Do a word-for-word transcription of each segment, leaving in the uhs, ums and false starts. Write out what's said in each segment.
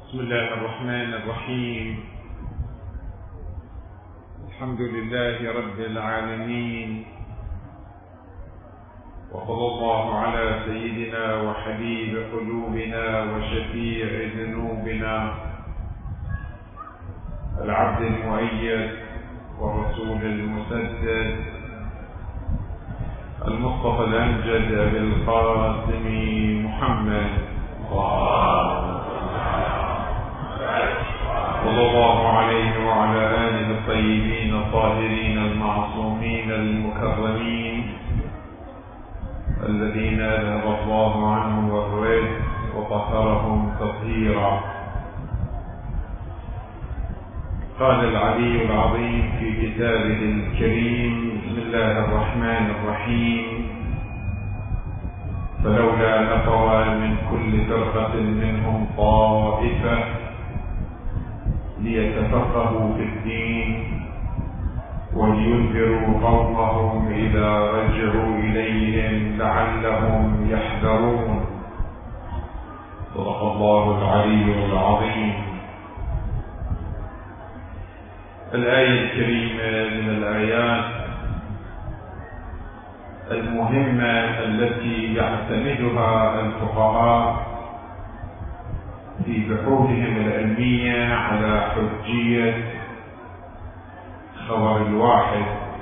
بسم الله الرحمن الرحيم. الحمد لله رب العالمين، وصلى الله على سيدنا وحبيب قلوبنا وشفيع ذنوبنا العبد المؤيد والرسول المسدد المصطفى الأمجد بالقاسم محمد صلى الله عليه وعلى آله الطيبين الطاهرين المعصومين المكرمين الذين أذهب الله عنهم الرجس وطهرهم تطهيرا. قال العلي العظيم في كتابه الكريم: بسم الله الرحمن الرحيم. فلولا نفر من كل فرقة منهم طائفة ليتفقهوا في الدين ولينذروا قومهم إذا رجعوا إليهم لعلهم يحذرون. صدق الله العلي العظيم. الآية الكريمة من الآيات المهمة التي يعتمدها الفقهاء في بحوثهم العلمية على حجية خبر الواحد.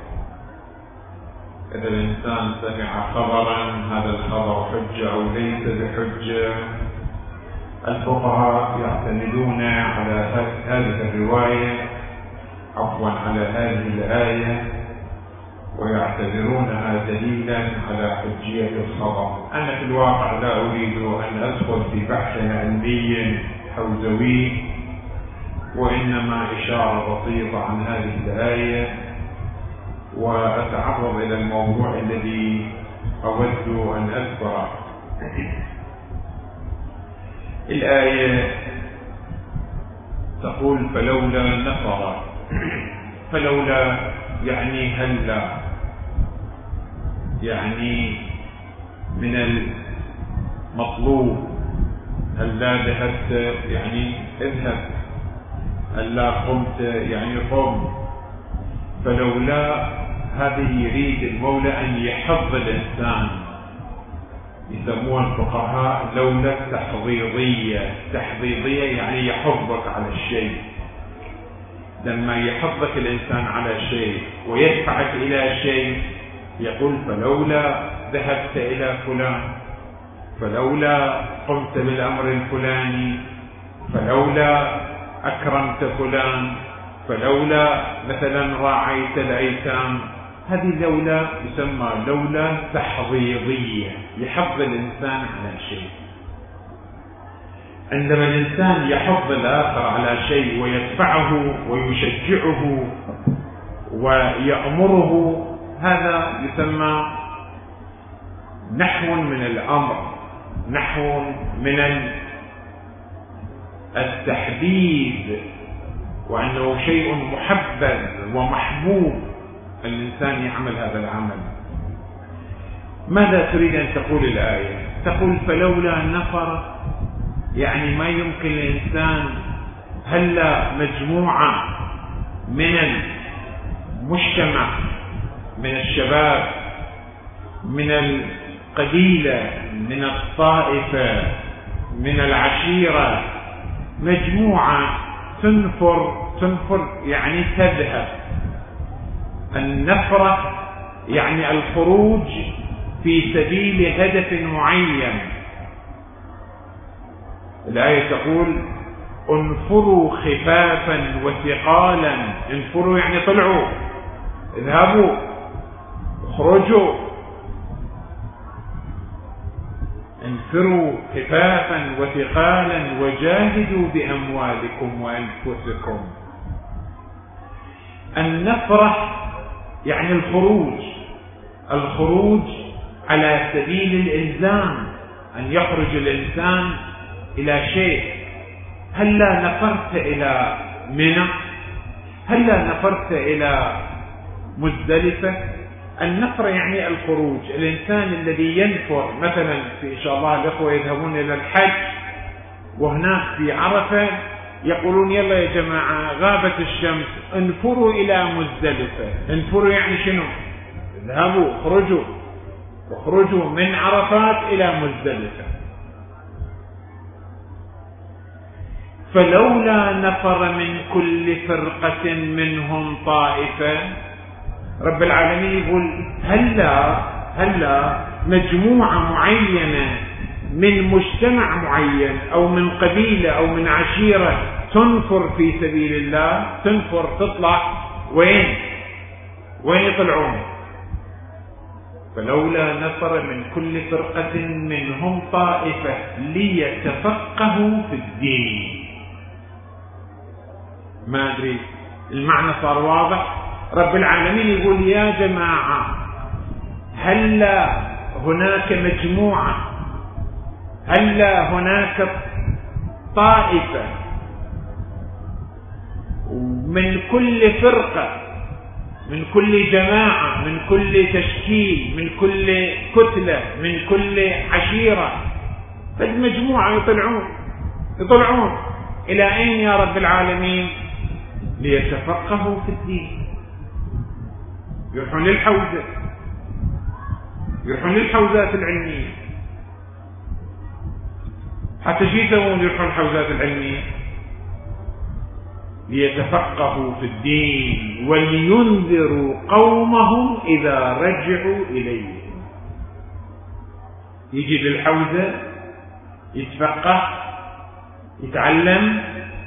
إذا الإنسان سمع خبرا هذا الخبر حجة أو ليس بحجة، الفقهاء يعتمدون على هذه الرواية عفوا على هذه الآية ويعتبرونها دليلا على حجية الخبر. أنا في الواقع لا أريد أن أدخل في بحث علمي حوزوي، وإنما إشارة بسيطة عن هذه الآية، وأتعرض إلى الموضوع الذي أود أن أذكره. الآية تقول: فلولا نفر. فلولا يعني هلا، يعني من المطلوب. هلا ذهبت يعني اذهب، هلا قمت يعني قم. فلولا هذه يريد المولى أن يحض الإنسان، يسموها الفقهاء لولا التحضيضية. تحضيضية يعني يحضك على الشيء. لما يحضك الإنسان على شيء ويدفعك إلى شيء يقول: فلولا ذهبت إلى فلان، فلولا قمت بالأمر الفلاني، فلولا أكرمت فلان، فلولا مثلا راعيت الأيتام. هذه لولا يسمى لولا تحضيضية، يحض الإنسان على شيء. عندما الإنسان يحض الآخر على شيء ويدفعه ويشجعه ويأمره، هذا يسمى نحو من الأمر، نحو من التحديد، وأنه شيء محبب ومحبوب الإنسان يعمل هذا العمل. ماذا تريد أن تقول الآية؟ تقول: فلولا نفر، يعني ما يمكن الإنسان هلا مجموعة من المجتمع، من الشباب، من القبيلة، من الطائفة، من العشيرة، مجموعة تنفر. تنفر يعني تذهب. النفرة يعني الخروج في سبيل هدف معين. الآية تقول: انفروا خفافا وثقالا. انفروا يعني طلعوا، اذهبوا، اخرجوا. انفروا خفافا وثقالا وجاهدوا بأموالكم وأنفسكم. النفرة يعني الخروج، الخروج على سبيل الإلزام، أن يخرج الإنسان إلى شيء. هلا نفرت إلى منى، هلا نفرت إلى مزدلفة. النفر يعني الخروج. الإنسان الذي ينفر، مثلا في إن شاء الله الأخوة يذهبون إلى الحج، وهناك في عرفة يقولون يلا يا جماعة غابت الشمس انفروا إلى مزدلفة. انفروا يعني شنو؟ اذهبوا اخرجوا اخرجوا من عرفات إلى مزدلفة. فلولا نفر من كل فرقة منهم طائفة. رب العالمين يقول هلا هلا مجموعة معينة من مجتمع معين أو من قبيلة أو من عشيرة تنفر في سبيل الله، تنفر تطلع وين؟ وين يطلعون؟ فلولا نفر من كل فرقة منهم طائفة ليتفقهوا في الدين. ما أدري المعنى صار واضح؟ رب العالمين يقول يا جماعة هلا هناك مجموعة، هلا هناك طائفة من كل فرقة، من كل جماعة، من كل تشكيل، من كل كتلة، من كل عشيرة، فالمجموعة يطلعون يطلعون إلى أين يا رب العالمين؟ ليتفقهوا في الدين. يروحون للحوزة، يروحون للحوزات العلمية. حتى شو يسوون يروحون الحوزات العلمية؟ ليتفقهوا في الدين ولينذروا قومهم إذا رجعوا إليهم. يجي للحوزة يتفقه، يتعلم،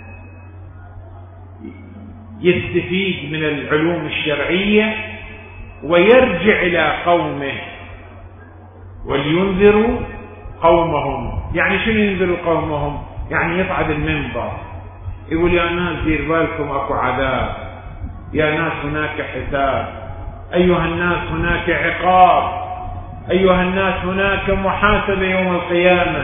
يستفيد من العلوم الشرعية ويرجع إلى قومه. ولينذروا قومهم، يعني شنو ينذروا قومهم؟ يعني يصعد المنبر يقول يا ناس دير بالكم اكو عذاب، يا ناس هناك حساب، ايها الناس هناك عقاب، ايها الناس هناك محاسبة يوم القيامة.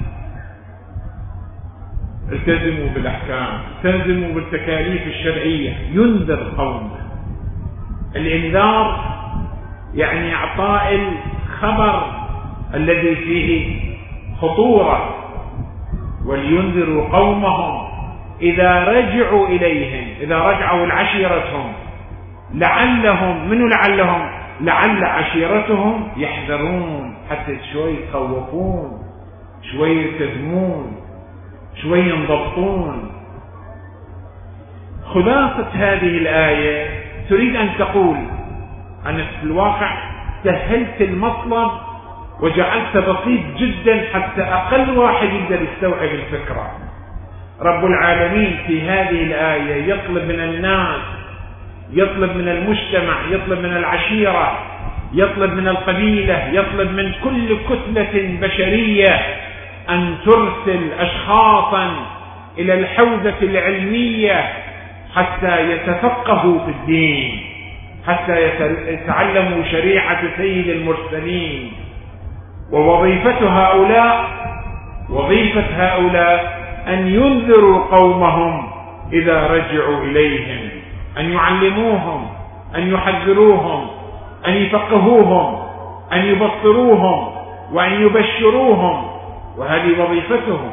التزموا بالاحكام، التزموا بالتكاليف الشرعية. ينذر قومه. الانذار يعني اعطاء الخبر الذي فيه خطورة. ولينذروا قومهم إذا رجعوا إليهم، إذا رجعوا لعشيرتهم، لعلهم، منو لعلهم؟ لعل عشيرتهم يحذرون، حتى شوي يخوفون، شوي يلتزمون، شوي ينضبطون. خلاصة هذه الآية تريد أن تقول أنا في الواقع سهلت المطلب وجعلت بسيط جدا حتى أقل واحد يقدر يستوعب الفكرة. رب العالمين في هذه الآية يطلب من الناس، يطلب من المجتمع، يطلب من العشيرة، يطلب من القبيلة، يطلب من كل كتلة بشرية أن ترسل أشخاصا إلى الحوزة العلمية حتى يتفقهوا في الدين، حتى يتعلموا شريعة سيد المرسلين. ووظيفة هؤلاء وظيفة هؤلاء أن ينذروا قومهم إذا رجعوا إليهم، أن يعلموهم، أن يحذروهم، أن يفقهوهم، أن يبصروهم، وأن يبشروهم. وهذه وظيفتهم.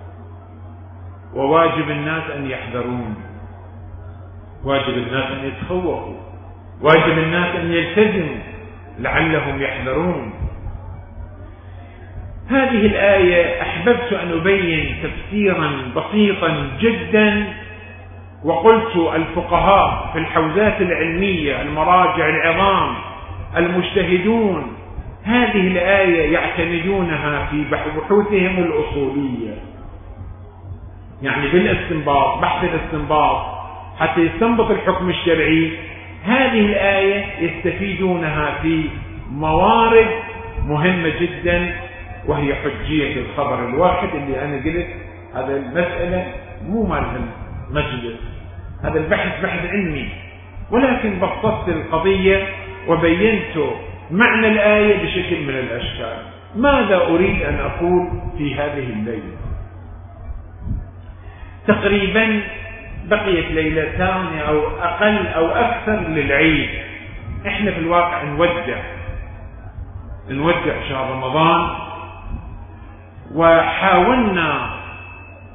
وواجب الناس أن يحذرون، واجب الناس أن يتخوفوا، واجب الناس أن يلتزموا لعلهم يحذرون. هذه الآية أحببت أن أبين تفسيرا بسيطا جدا. وقلت الفقهاء في الحوزات العلمية، المراجع العظام، المجتهدون، هذه الآية يعتمدونها في بحوثهم الأصولية، يعني بالاستنباط، بحث الاستنباط حتى يستنبط الحكم الشرعي. هذه الآية يستفيدونها في موارد مهمة جدا، وهي حجية الخبر الواحد اللي أنا قلت هذا المسألة مو مال مجلس، هذا البحث بحث علمي، ولكن بسطت القضية وبينت معنى الآية بشكل من الأشكال. ماذا أريد أن أقول في هذه الليلة؟ تقريبا بقيت ليلتان أو أقل أو أكثر للعيد. إحنا في الواقع نودع نودع شهر رمضان، وحاولنا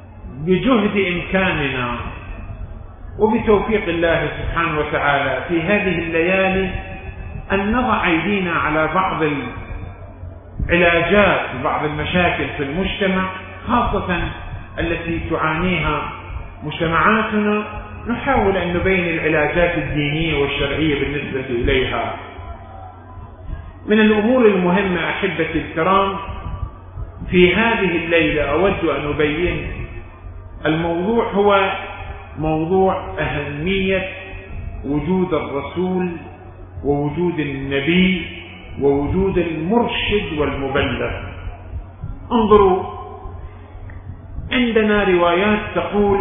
بجهد إمكاننا وبتوفيق الله سبحانه وتعالى في هذه الليالي أن نضع أيدينا على بعض العلاجات وبعض المشاكل في المجتمع، خاصة التي تعانيها مجتمعاتنا، نحاول أن نبين العلاجات الدينية والشرعية بالنسبة إليها. من الأمور المهمة أحبتي الكرام في هذه الليلة أود أن أبين الموضوع هو موضوع أهمية وجود الرسول ووجود النبي ووجود المرشد والمبلغ. انظروا، عندنا روايات تقول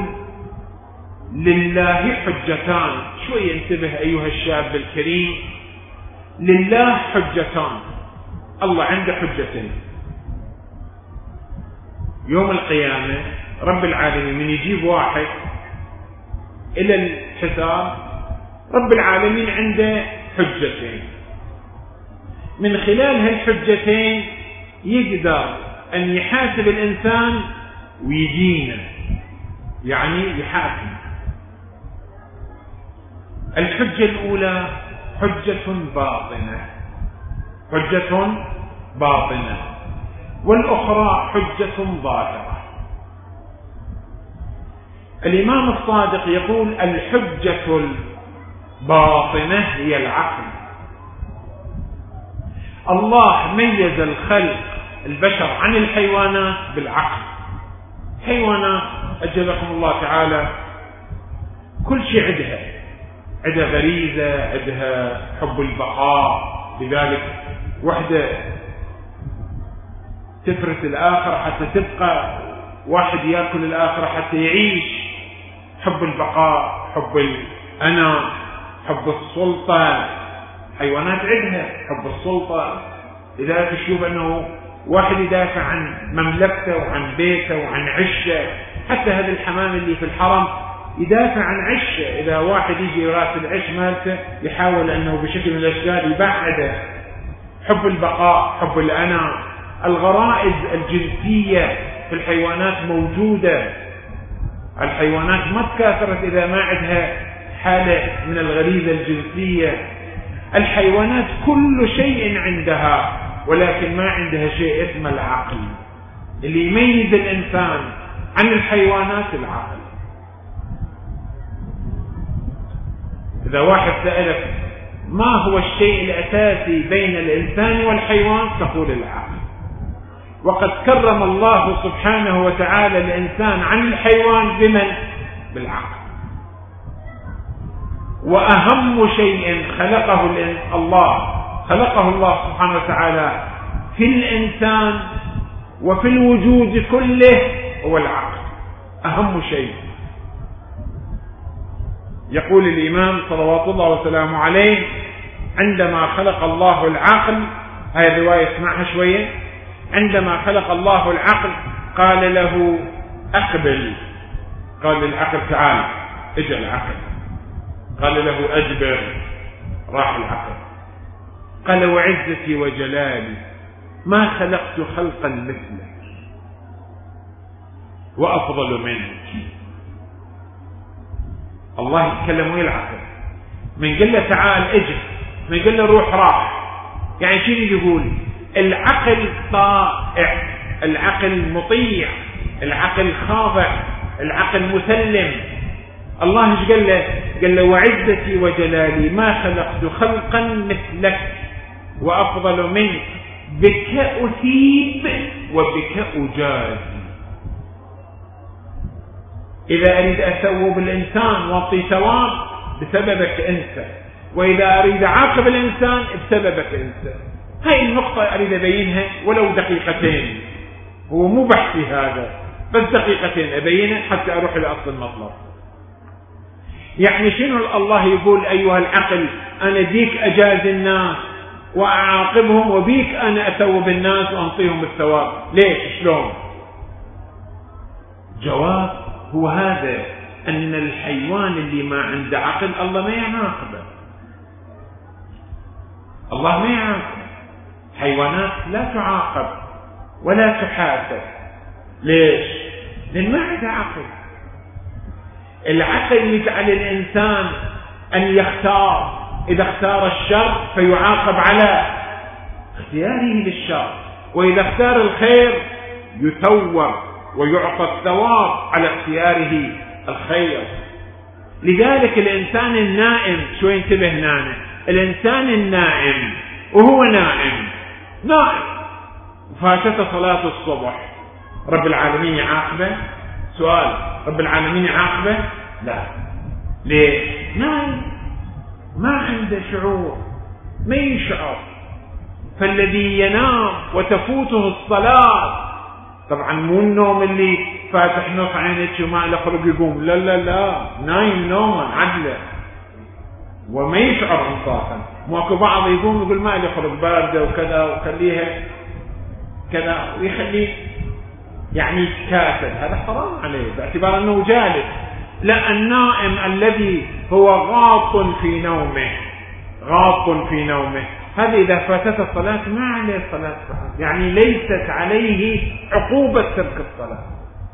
لله حجتان. شوي انتبه أيها الشاب الكريم، لله حجتان، الله عنده حجتين. يوم القيامة رب العالمين من يجيب واحد إلى الحساب، رب العالمين عنده حجتين، من خلال هالحجتين يقدر أن يحاسب الإنسان ويدينه، يعني يحاكم. الحجة الأولى حجة باطنة، حجة باطنة، والأخرى حجة ظاهرة. الإمام الصادق يقول الحجة الباطنة هي العقل. الله ميز الخلق البشر عن الحيوانات بالعقل. حيوانات أجلكم الله تعالى كل شيء عندها، عندها غريزة، عندها حب البقاء، لذلك وحدة تفرس الآخر حتى تبقى، واحد يأكل الآخر حتى يعيش. حب البقاء، حب الأنا، حب السلطة، حيوانات عندها حب السلطة. لذلك تشوف أنه واحد يدافع عن مملكته وعن بيته وعن عشه. حتى هذا الحمام اللي في الحرم يدافع عن عشه، إذا واحد يجي راس العش مالته يحاول أنه بشكل من الأشكال يبعده. حب البقاء، حب الأنا. الغرائز الجنسية في الحيوانات موجودة. الحيوانات ما تكاثرت إذا ما عندها حالة من الغريزة الجنسية. الحيوانات كل شيء عندها، ولكن ما عندها شيء اسمه العقل. اللي يميز الإنسان عن الحيوانات العقل. إذا واحد سألك ما هو الشيء الأساسي بين الإنسان والحيوان، تقول العقل. وقد كرم الله سبحانه وتعالى الإنسان عن الحيوان بمن؟ بالعقل. وأهم شيء خلقه الله خلقه الله سبحانه وتعالى في الإنسان وفي الوجود كله هو العقل، أهم شيء. يقول الإمام صلوات الله وسلامه عليه عندما خلق الله العقل، هاي الرواية اسمعها شوية، عندما خلق الله العقل قال له أقبل، قال للعقل تعال، اجى العقل. قال له أجبر، راح العقل. قال وعزتي وجلالي ما خلقت خلقا مثلك وأفضل منك. الله يتكلم ويا العقل، من قال له تعال اجي، من قال له روح راح. يعني شنو يقول؟ العقل طائع، العقل مطيع، العقل خاضع، العقل مسلم. الله ايش قال له؟ قال له وعزتي وجلالي ما خلقت خلقا مثلك وأفضل منك، بك أثيب وبك أجازي. إذا أريد أثوب الإنسان وأعطي ثواب بسببك أنت، وإذا أريد أعاقب الإنسان بسببك أنت. هاي النقطة أريد أبينها ولو دقيقتين، هو مو بحثي هذا، بس دقيقتين أبينها حتى أروح إلى أصل المطلب. يعني شنو الله يقول أيها العقل أنا بيك أجاز الناس وأعاقبهم، وبيك أنا أثوب الناس وأنطيهم الثواب. ليش؟ شلون؟ جواب هو هذا، أن الحيوان اللي ما عنده عقل الله ما يعاقبه، الله ما يعاقبه. حيوانات لا تعاقب ولا تحاسب. ليش؟ لأن ما عنده عقل. العقل يجعل الإنسان أن يختار، إذا اختار الشر فيعاقب على اختياره للشر، وإذا اختار الخير يثور ويعطى الثواب على اختياره الخير. لذلك الإنسان النائم، شو ينتبه هنا، الإنسان النائم وهو نائم نائم فاتته صلاة الصبح، رب العالمين يعاقبه؟ سؤال، رب العالمين يعاقبه؟ لا. ليه؟ نائم، ما عنده شعور، ما يشعر. فالذي ينام وتفوته الصلاة، طبعا مو النوم اللي فاتح نص عينك وما له خلق يقوم، لا لا لا، نايم نوما عدله وما يشعر انصافا. ماكو بعض يقوم يقول ما لي خلق بارده وكذا وخليها كذا ويخليه يعني كاسل، هذا حرام عليه باعتبار انه جالس. لا، النائم الذي هو غاط في نومه، غاط في نومه، هذا إذا فاتت الصلاة ما عليه صلاة، يعني ليست عليه عقوبة ترك الصلاة.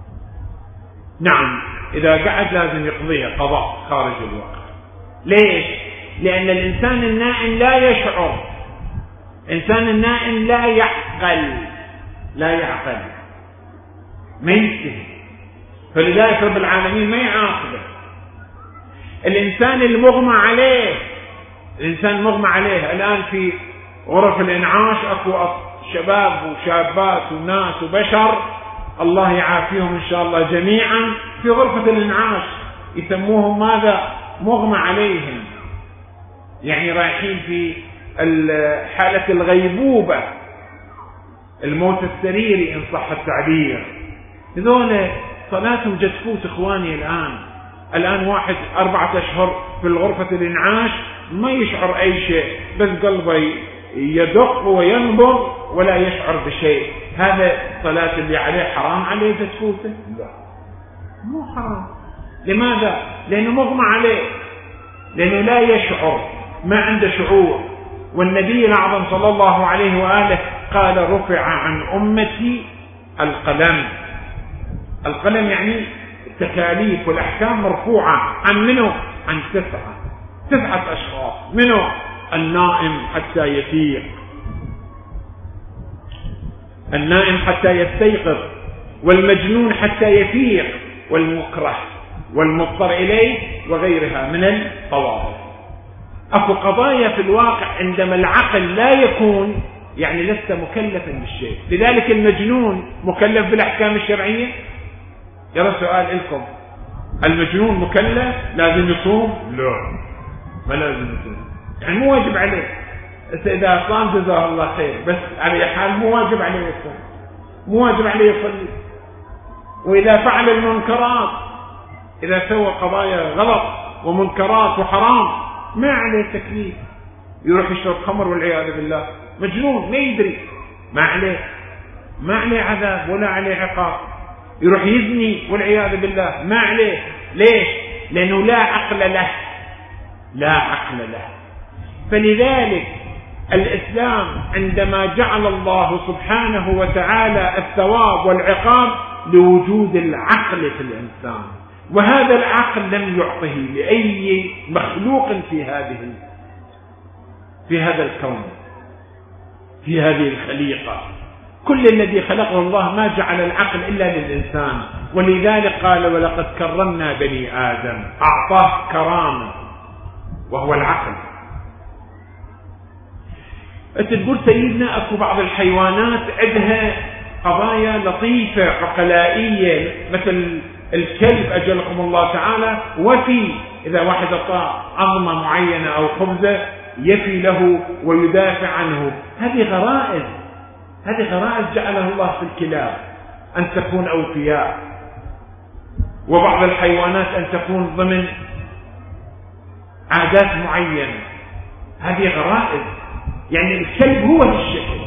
نعم، إذا قعد لازم يقضيها قضاء خارج الوقت. ليش؟ لأن الإنسان النائم لا يشعر، الإنسان النائم لا يعقل، لا يعقل، ما ينتهي، فلذلك رب العالمين ما يعاقبه. الإنسان المغمى عليه، الإنسان مغمى عليه الآن في غرف الإنعاش أكو شباب وشابات وناس وبشر الله يعافيهم إن شاء الله جميعا في غرفة الإنعاش، يسموهم ماذا؟ مغمى عليهم، يعني رايحين في حالة الغيبوبة، الموت السريري إن صح التعبير. هذول صلاتهم جدفوت إخواني. الآن الآن واحد أربعة أشهر في الغرفة الإنعاش ما يشعر أي شيء، بس قلبه يدق وينبض ولا يشعر بشيء. هذا الصلاة اللي عليه حرام عليه جدفوته؟ لا، مو حرام. لماذا؟ لأنه مغمى عليه، لأنه لا يشعر، ما عنده شعور. والنبي الأعظم صلى الله عليه وآله قال رفع عن أمتي القلم. القلم يعني التكاليف والأحكام مرفوعة عن منه؟ عن تسعة تسعة أشخاص. منه؟ النائم حتى يفيق، النائم حتى يستيقظ، والمجنون حتى يفيق، والمكره والمضطر إليه وغيرها من الطوائف. أكو قضايا في الواقع عندما العقل لا يكون، يعني لست مكلفا بالشيء. لذلك المجنون مكلف بالأحكام الشرعية؟ يرى سؤال لكم، المجنون مكلف لازم يصوم؟ لا، ما لازم يصوم، يعني مو واجب عليه. إذا صام جزاه الله خير، بس على حال مو واجب عليه يصوم، مو واجب عليه يصلي. وإذا فعل المنكرات، إذا سوى قضايا غلط ومنكرات وحرام، ما عليه تكليف، يروح يشرب خمر والعياذ بالله، مجنون ما يدري، ما عليه ما عليه عذاب ولا عليه عقاب. يروح يزني والعياذ بالله، ما عليه. ليش؟ لأنه لا عقل له، لا عقل له. فلذلك الإسلام عندما جعل الله سبحانه وتعالى الثواب والعقاب لوجود العقل في الإنسان، وهذا العقل لم يعطه لأي مخلوق في هذه في هذا الكون، في هذه الخليقة. كل الذي خلقه الله ما جعل العقل إلا للإنسان، ولذلك قال ولقد كرمنا بني آدم، أعطاه كرامة وهو العقل. أنت تقول سيدنا أكو بعض الحيوانات عندها قضايا لطيفة عقلائية، مثل الكلب أجلكم الله تعالى وفي، إذا واحد أعطاه عظمة معينة أو خبزة يفي له ويدافع عنه. هذه غرائز، هذه غرائز جعلها الله في الكلاب أن تكون أوفياء، وبعض الحيوانات أن تكون ضمن عادات معينة. هذه غرائز. يعني الكلب هو هالشكل،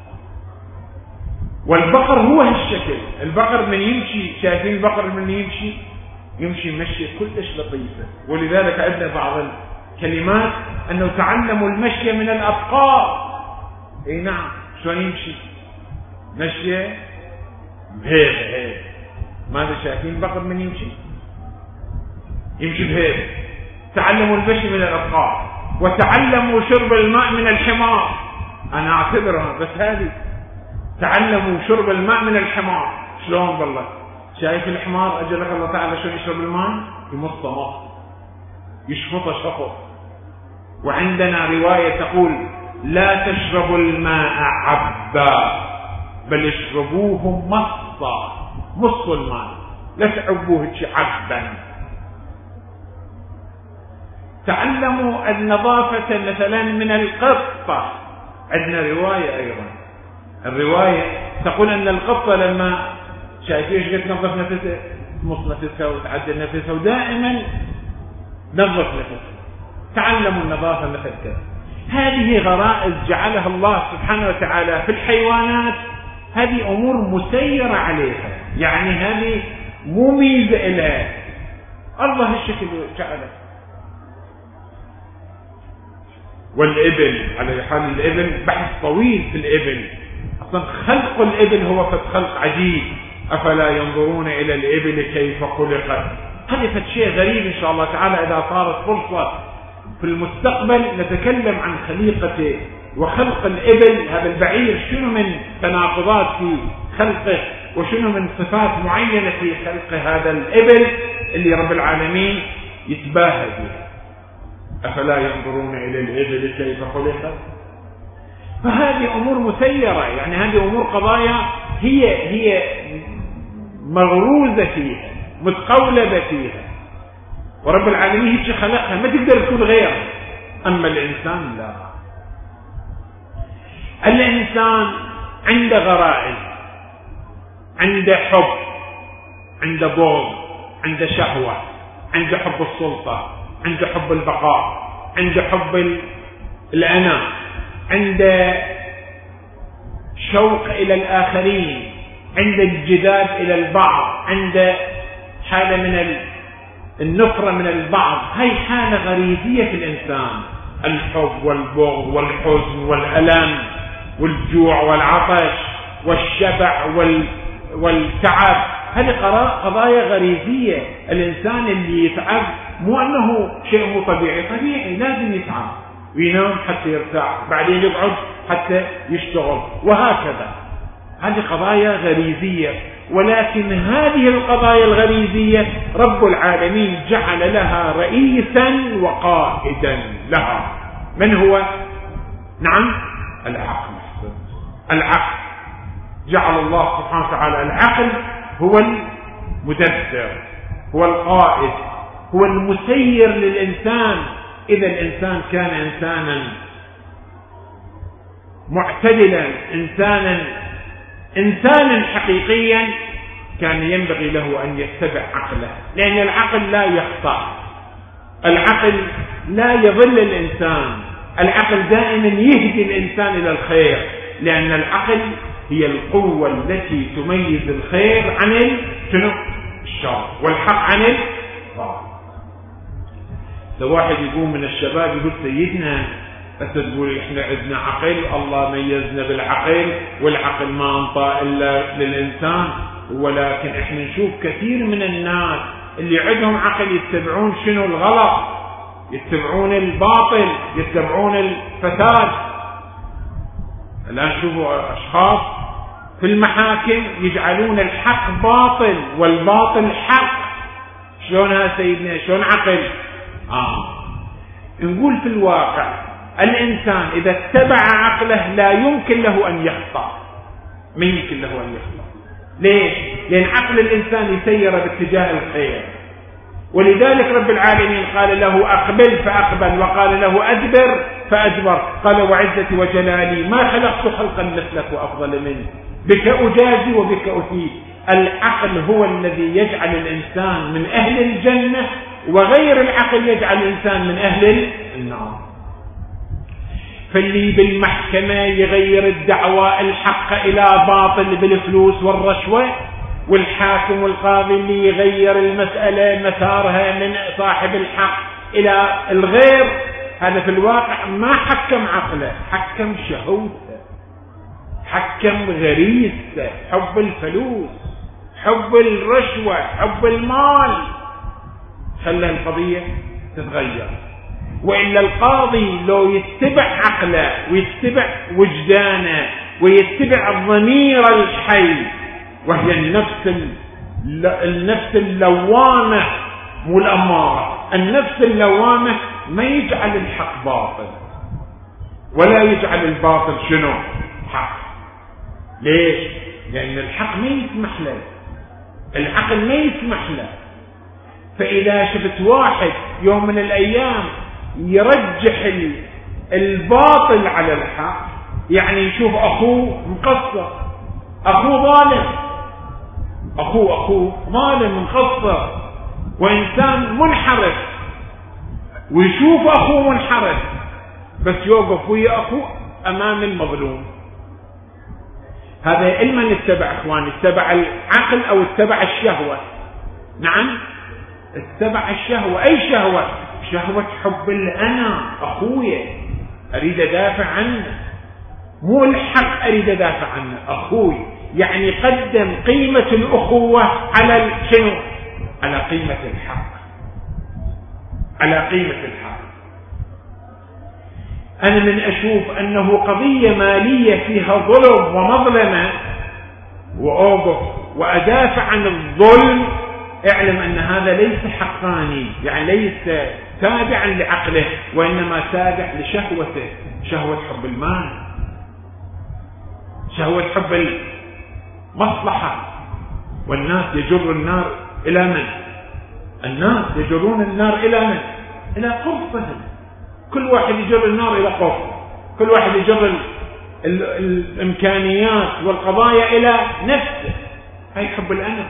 والبقر هو هالشكل. البقر من يمشي، شايفين البقر من يمشي يمشي مشي كلش لطيفة. ولذلك عندنا بعض الكلمات أنه تعلموا المشي من الأبقار. اي نعم، شلون يمشي؟ مشي هيك هيك ماذا شايفين بقر من يمشي يمشي بهيبة. تعلموا المشي من الأبقار وتعلموا شرب الماء من الحمار. أنا أعتبرها بس هذه تعلموا شرب الماء من الحمار. شلون والله؟ شايف الحمار أجلك الله تعالى شلون يشرب الماء؟ يمص مص يشفط شفط. وعندنا رواية تقول لا تشربوا الماء عبا بل اشربوه مصا. مصوا الماء لا تعبوه عبا. تعلموا النظافة مثلا من القطة. عندنا رواية أيضا الرواية تقول أن القطة لما شايفين ايش قد تنظف نفسها تمص نفسها وتعدل نفسها ودائما نظف نفسها. تعلموا النظافة مثل كذا. هذه غرائز جعلها الله سبحانه وتعالى في الحيوانات. هذه أمور مسيرة عليها يعني هذه مو ميزة إلها الله الشكل جعلها. والإبل على حال الإبل بحث طويل في الإبل. أصلا خلق الإبل هو خلق عجيب. أفلا ينظرون إلى الإبل كيف خلقت. هذا شيء غريب. إن شاء الله تعالى إذا صارت فرصة في المستقبل نتكلم عن خليقته وخلق الإبل. هذا البعير شنو من تناقضات في خلقه وشنو من صفات معينة في خلق هذا الإبل اللي رب العالمين يتباهى بها. أفلا ينظرون إلى الإبل كيف خلقت. فهذه أمور مسيرة يعني هذه أمور قضايا هي هي مغروزة فيها متقولبة فيها ورب العالمين هيك خلقها ما تقدر تكون غير. أما الإنسان لا. الإنسان عنده غرائز عنده حب عنده بغض عنده شهوة عنده حب السلطة عنده حب البقاء عنده حب الأنا عنده شوق إلى الآخرين عنده الجذاب إلى البعض عنده حالة من النفرة من البعض. هاي حالة غريزية في الإنسان. الحب والبغض والحزن والألم والجوع والعطش والشبع والتعب هذه قضايا غريزية. الإنسان اللي يتعب مو أنه شيء مو طبيعي طبيعي لازم يتعب وينام حتى يرتاح بعدين يقعد حتى يشتغل وهكذا. هذه قضايا غريزية ولكن هذه القضايا الغريزية رب العالمين جعل لها رئيسا وقائدا لها. من هو؟ نعم العقل. العقل جعل الله سبحانه وتعالى العقل هو المدبر هو القائد هو المسير للإنسان. إذا الإنسان كان إنسانا معتدلا إنسانا إنسانا حقيقيا كان ينبغي له أن يتبع عقله لأن العقل لا يخطأ. العقل لا يضل الإنسان. العقل دائما يهدي الإنسان إلى الخير لأن العقل هي القوة التي تميز الخير عن الشر والحق عن الباطل. لو واحد يقوم من الشباب يقول سيدنا أنت تقول إحنا عندنا عقل الله ميزنا بالعقل والعقل ما أنطى إلا للإنسان ولكن إحنا نشوف كثير من الناس اللي عندهم عقل يتبعون شنو الغلط يتبعون الباطل يتبعون الفساد. الآن شوفوا أشخاص في المحاكم يجعلون الحق باطل والباطل حق. شلونها سيدنا شلون عقل؟ آه. نقول في الواقع الإنسان إذا اتبع عقله لا يمكن له أن يخطأ. ما يمكن له أن يخطأ. ليش؟ لأن عقل الإنسان يسير باتجاه الخير ولذلك رب العالمين قال له أقبل فأقبل وقال له أدبر فأدبر. قال وعزتي وجلالي ما خلقت خلقا مثلك وأفضل منه بك أجازي وبك أثيب. العقل هو الذي يجعل الإنسان من أهل الجنة وغير العقل يجعل الإنسان من أهل النار. فاللي بالمحكمة يغير الدعوى الحق إلى باطل بالفلوس والرشوة والحاكم والقاضي اللي يغير المسألة مسارها من صاحب الحق إلى الغير هذا في الواقع ما حكم عقله حكم شهوته حكم غريزته حب الفلوس حب الرشوة، حب المال، خلى القضية تتغير. وإلا القاضي لو يتبع عقله ويتبع وجدانه ويتبع الضمير الحي، وهي النفس النفس اللوامة مو الأمارة، النفس اللوامة، ما يجعل الحق باطل ولا يجعل الباطل شنو؟ حق. ليش؟ لأن الحق ما يسمح له، العقل ما يسمح له. فإذا شفت واحد يوم من الأيام يرجح الباطل على الحق، يعني يشوف أخوه مقصر، أخوه ظالم، أخوه أخوه ظالم مقصر وإنسان منحرف، ويشوف أخوه منحرف بس يوقف ويا أخوه أمام المظلوم. هذا علما اتبع إخواني، اتبع العقل أو اتبع الشهوة. نعم، اتبع الشهوة. أي شهوة؟ شهوة حب الأنا، أخويا أريد أدافع عنه، مو الحق أريد أدافع عنه، أخوي. يعني قدم قيمة الأخوة على شنو؟ على قيمة الحق، على قيمة الحق. أنا من أشوف أنه قضية مالية فيها ظلم ومظلمة وأوقف وأدافع عن الظلم، اعلم أن هذا ليس حقاني، يعني ليس تابعا لعقله، وإنما تابع لشهوته، شهوة حب المال، شهوة حب المصلحة. والناس يجر النار إلى من؟ الناس يجرون النار إلى من؟ إلى قرصهم. كل واحد يجر النار إلى قرصه، كل واحد يجر ال ال الإمكانيات والقضايا إلى نفسه. هاي حب الأنا.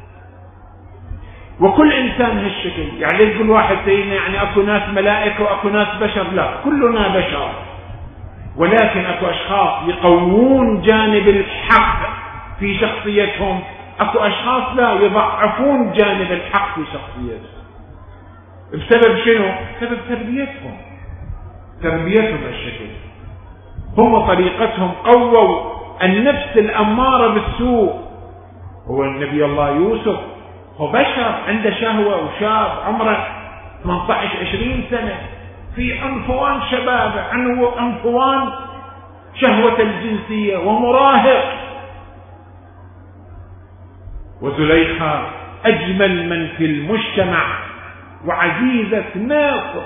وكل إنسان هالشكل. يعني ليس كل واحد سيدنا يعني أكو ناس ملائكة وأكو ناس بشر، لا، كلنا بشر، ولكن أكو أشخاص يقوون جانب الحق في شخصيتهم، أكو أشخاص لا، يضعفون جانب الحق في شخصيتهم. بسبب شنو؟ بسبب تربيتهم، تربيتهم الشكل. هم طريقتهم قووا النفس الأمارة بالسوء. هو النبي الله يوسف هو بشر، عنده شهوة، وشاب عمره ثمانية عشر عشرين سنة في أنفوان شبابه، عنه أنفوان شهوة الجنسية ومراهق. وزليخا أجمل من في المجتمع وعزيزة مصر،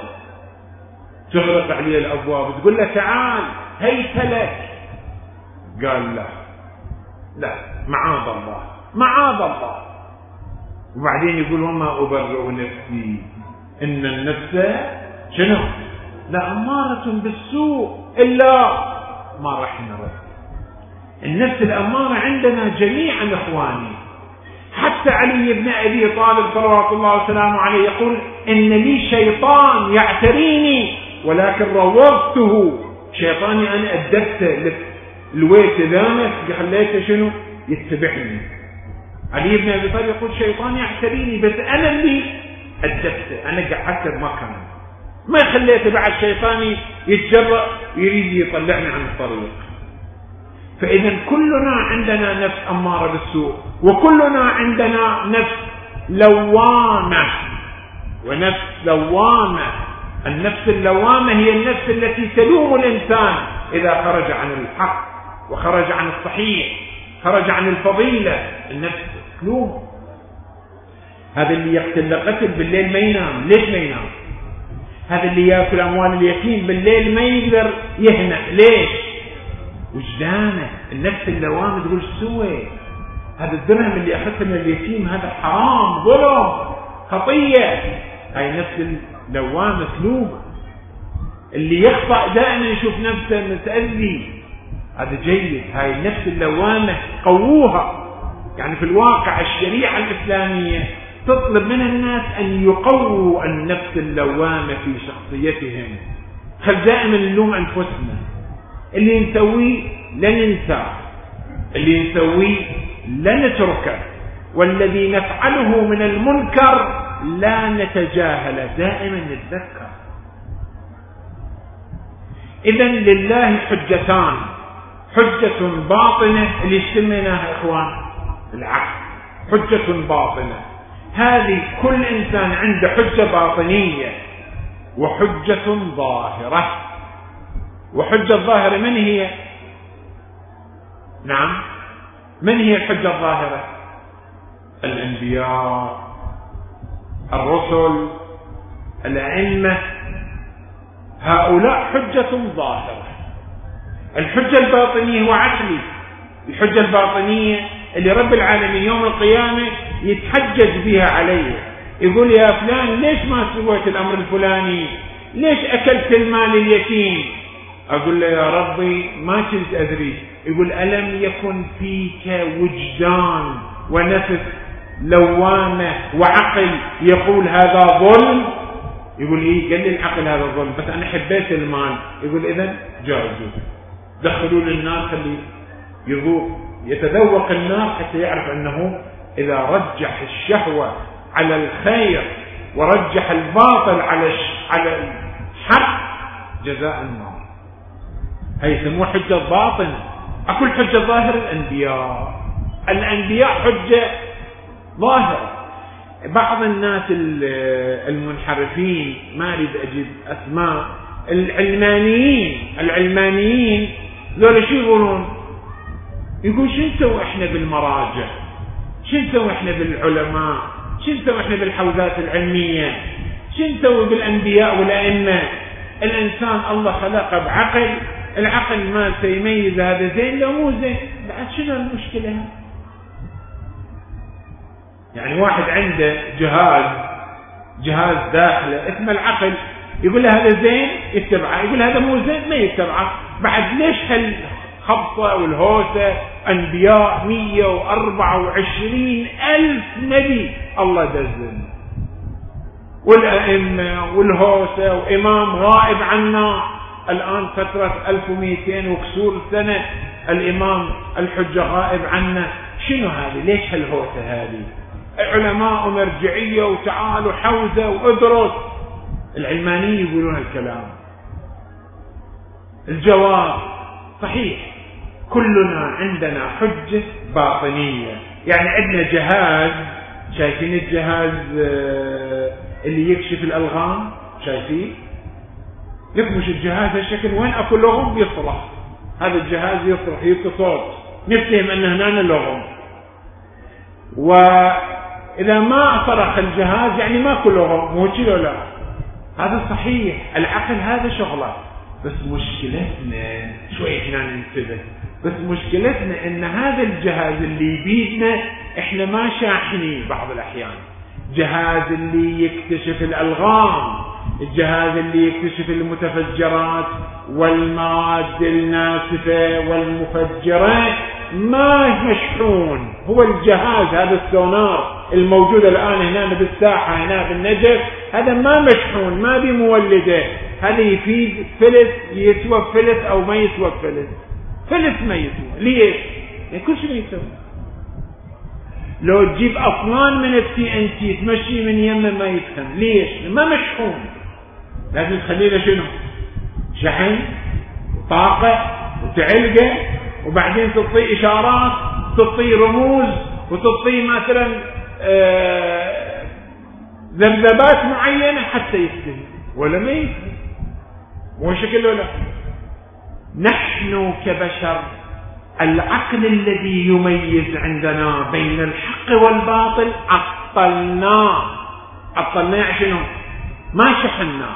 تغلق عليه الأبواب تقول له تعال هيت لك، قال لا لا معاذ الله معاذ الله. وبعدين يقول وما أبرئ نفسي إن النفس شنو؟ لأمارة بالسوء إلا ما رحم ربي. النفس الأمارة عندنا جميعا إخواني. حتى علي بن أبي طالب صلوات الله وسلامه عليه يقول إن لي شيطان يعتريني ولكن روضته. شيطاني أنا أدبته الويت ذانك خليته شنو؟ يتبعني. علي بن أبي طالب يقول شيطان يعتريني بس أنا اللي أدبته، أنا قعدت بمكانه، ما خليته بعد شيطاني يتجرأ يريد يطلعني عن الطريق. فإذا كلنا عندنا نفس أمارة بالسوء، وكلنا عندنا نفس لوامة. ونفس لوامة، النفس اللوامة هي النفس التي تلوم الإنسان إذا خرج عن الحق وخرج عن الصحيح، خرج عن الفضيلة، النفس تلوم. هذا اللي يقتل قتل بالليل ما ينام، ليش ما ينام؟ هذا اللي يأكل أموال اليتيم بالليل ما يقدر يهنأ، ليش؟ وجدانه، النفس اللوامة تقول سوى هذا الدرهم اللي أخذته من اليتيم هذا حرام، ظلم، خطية. هاي نفس اللوامة تلوم. اللي يخطأ دائما يشوف نفسه متأذي، هذا جيد. هاي النفس اللوامة قووها. يعني في الواقع الشريعة الإسلامية تطلب من الناس أن يقووا النفس اللوامة في شخصيتهم. خل دائما نلوم أنفسنا، اللي نسويه لن ننساه، اللي نسويه لن نتركه، والذي نفعله من المنكر لا نتجاهله، دائما نتذكر. إذن لله حجتان، حجة باطنة اللي اشتمناها إخوان العقل، حجة باطنة. هذه كل إنسان عنده حجة باطنية وحجة ظاهرة. وحجة الظاهرة من هي؟ نعم، من هي الحجة الظاهرة؟ الأنبياء، الرسل، الأئمة، هؤلاء حجة ظاهرة. الحجة الباطنية هو عقلي. الحجة الباطنية اللي رب العالمين يوم القيامة يتحجج بها عليه، يقول يا فلان ليش ما سويت الأمر الفلاني؟ ليش أكلت المال اليتيم؟ أقول له يا ربي ما كنت أدري. يقول ألم يكن فيك وجدان ونفس لوامة وعقل يقول هذا ظلم؟ يقول إيه؟ قال لي العقل هذا ظلم، بس أنا حبيت المال. يقول إذن جاوزوا، دخلوا للنار، خلي يذوق يتذوق النار حتى يعرف أنه إذا رجح الشهوة على الخير ورجح الباطل على على الحق جزاء النار. هي يسموه حجة باطن. أقول حجة ظاهر الأنبياء. الأنبياء حجة ظاهرة. بعض الناس المنحرفين، ما أريد أجيب أسماء، العلمانيين العلمانيين ذولا شو يقولون؟ يقول شو نسوي احنا بالمراجع؟ شو نسوي احنا بالعلماء؟ شو نسوي احنا بالحوزات العلمية؟ شو نسوي بالأنبياء والأئمة؟ الإنسان الله خلقه بعقل، العقل ما سيميز هذا زين لو مو زين. بعد شنو المشكلة؟ يعني واحد عنده جهاز جهاز داخله اسمه العقل، يقول له هذا زين يتبعه، يقول هذا مو زين ما يتبعه. بعد ليش هالخبطة والهوسة؟ أنبياء مية وأربعة وعشرين ألف نبي الله دزن، والأئمة والهوسة، وإمام غائب عنا الآن فترة ألف ومئتين وكسور سنة، الإمام الحجة غائب عنا. شنو هذه؟ ليش هالهوسة هذه؟ علماء ومرجعية وتعالوا حوزة وادرس. العلمانيين يقولون الكلام. الجواب صحيح، كلنا عندنا حجة باطنية. يعني عندنا جهاز، شايفين الجهاز اللي يكشف الألغام؟ شايفين؟ يكمش الجهاز هالشكل، وين أكو لغم يصرخ، هذا الجهاز يصرخ يبقى صوت، نفتهم أن هنا لغم. وإذا ما صرخ الجهاز يعني ما كل لغم، مو كذا لا. هذا صحيح، العقل هذا شغله. بس مشكلتنا شوي احنا ننتبه، بس مشكلتنا ان هذا الجهاز اللي بيدنا احنا ما شاحنين بعض الاحيان. جهاز اللي يكتشف الالغام، الجهاز اللي يكتشف المتفجرات والمواد الناسفة والمفجرة ما مشحون. هو الجهاز هذا السونار الموجود الآن هنا بالساحة هنا بالنجف، هذا ما مشحون، ما بمولده. هذا يفيد فلس، يسوى فلس أو ما يسوى فلس. فلس ما يسوى. ليش؟ يعني كل شيء ما يسوى. لو تجيب أطنان من التي ان تي تمشي من يمه ما يفهم. ليش؟ ما مشحون. لازم تخلي له شنو؟ شحن، طاقة، وتعلقه، وبعدين تعطيه إشارات، تعطيه رموز، وتعطيه مثلا آه ذبذبات معينة حتى يفهم. ولا ما يفهم، مو شكله لا. نحن كبشر العقل الذي يميز عندنا بين الحق والباطل عطلناه. عطلناه شنو؟ ما شحناه.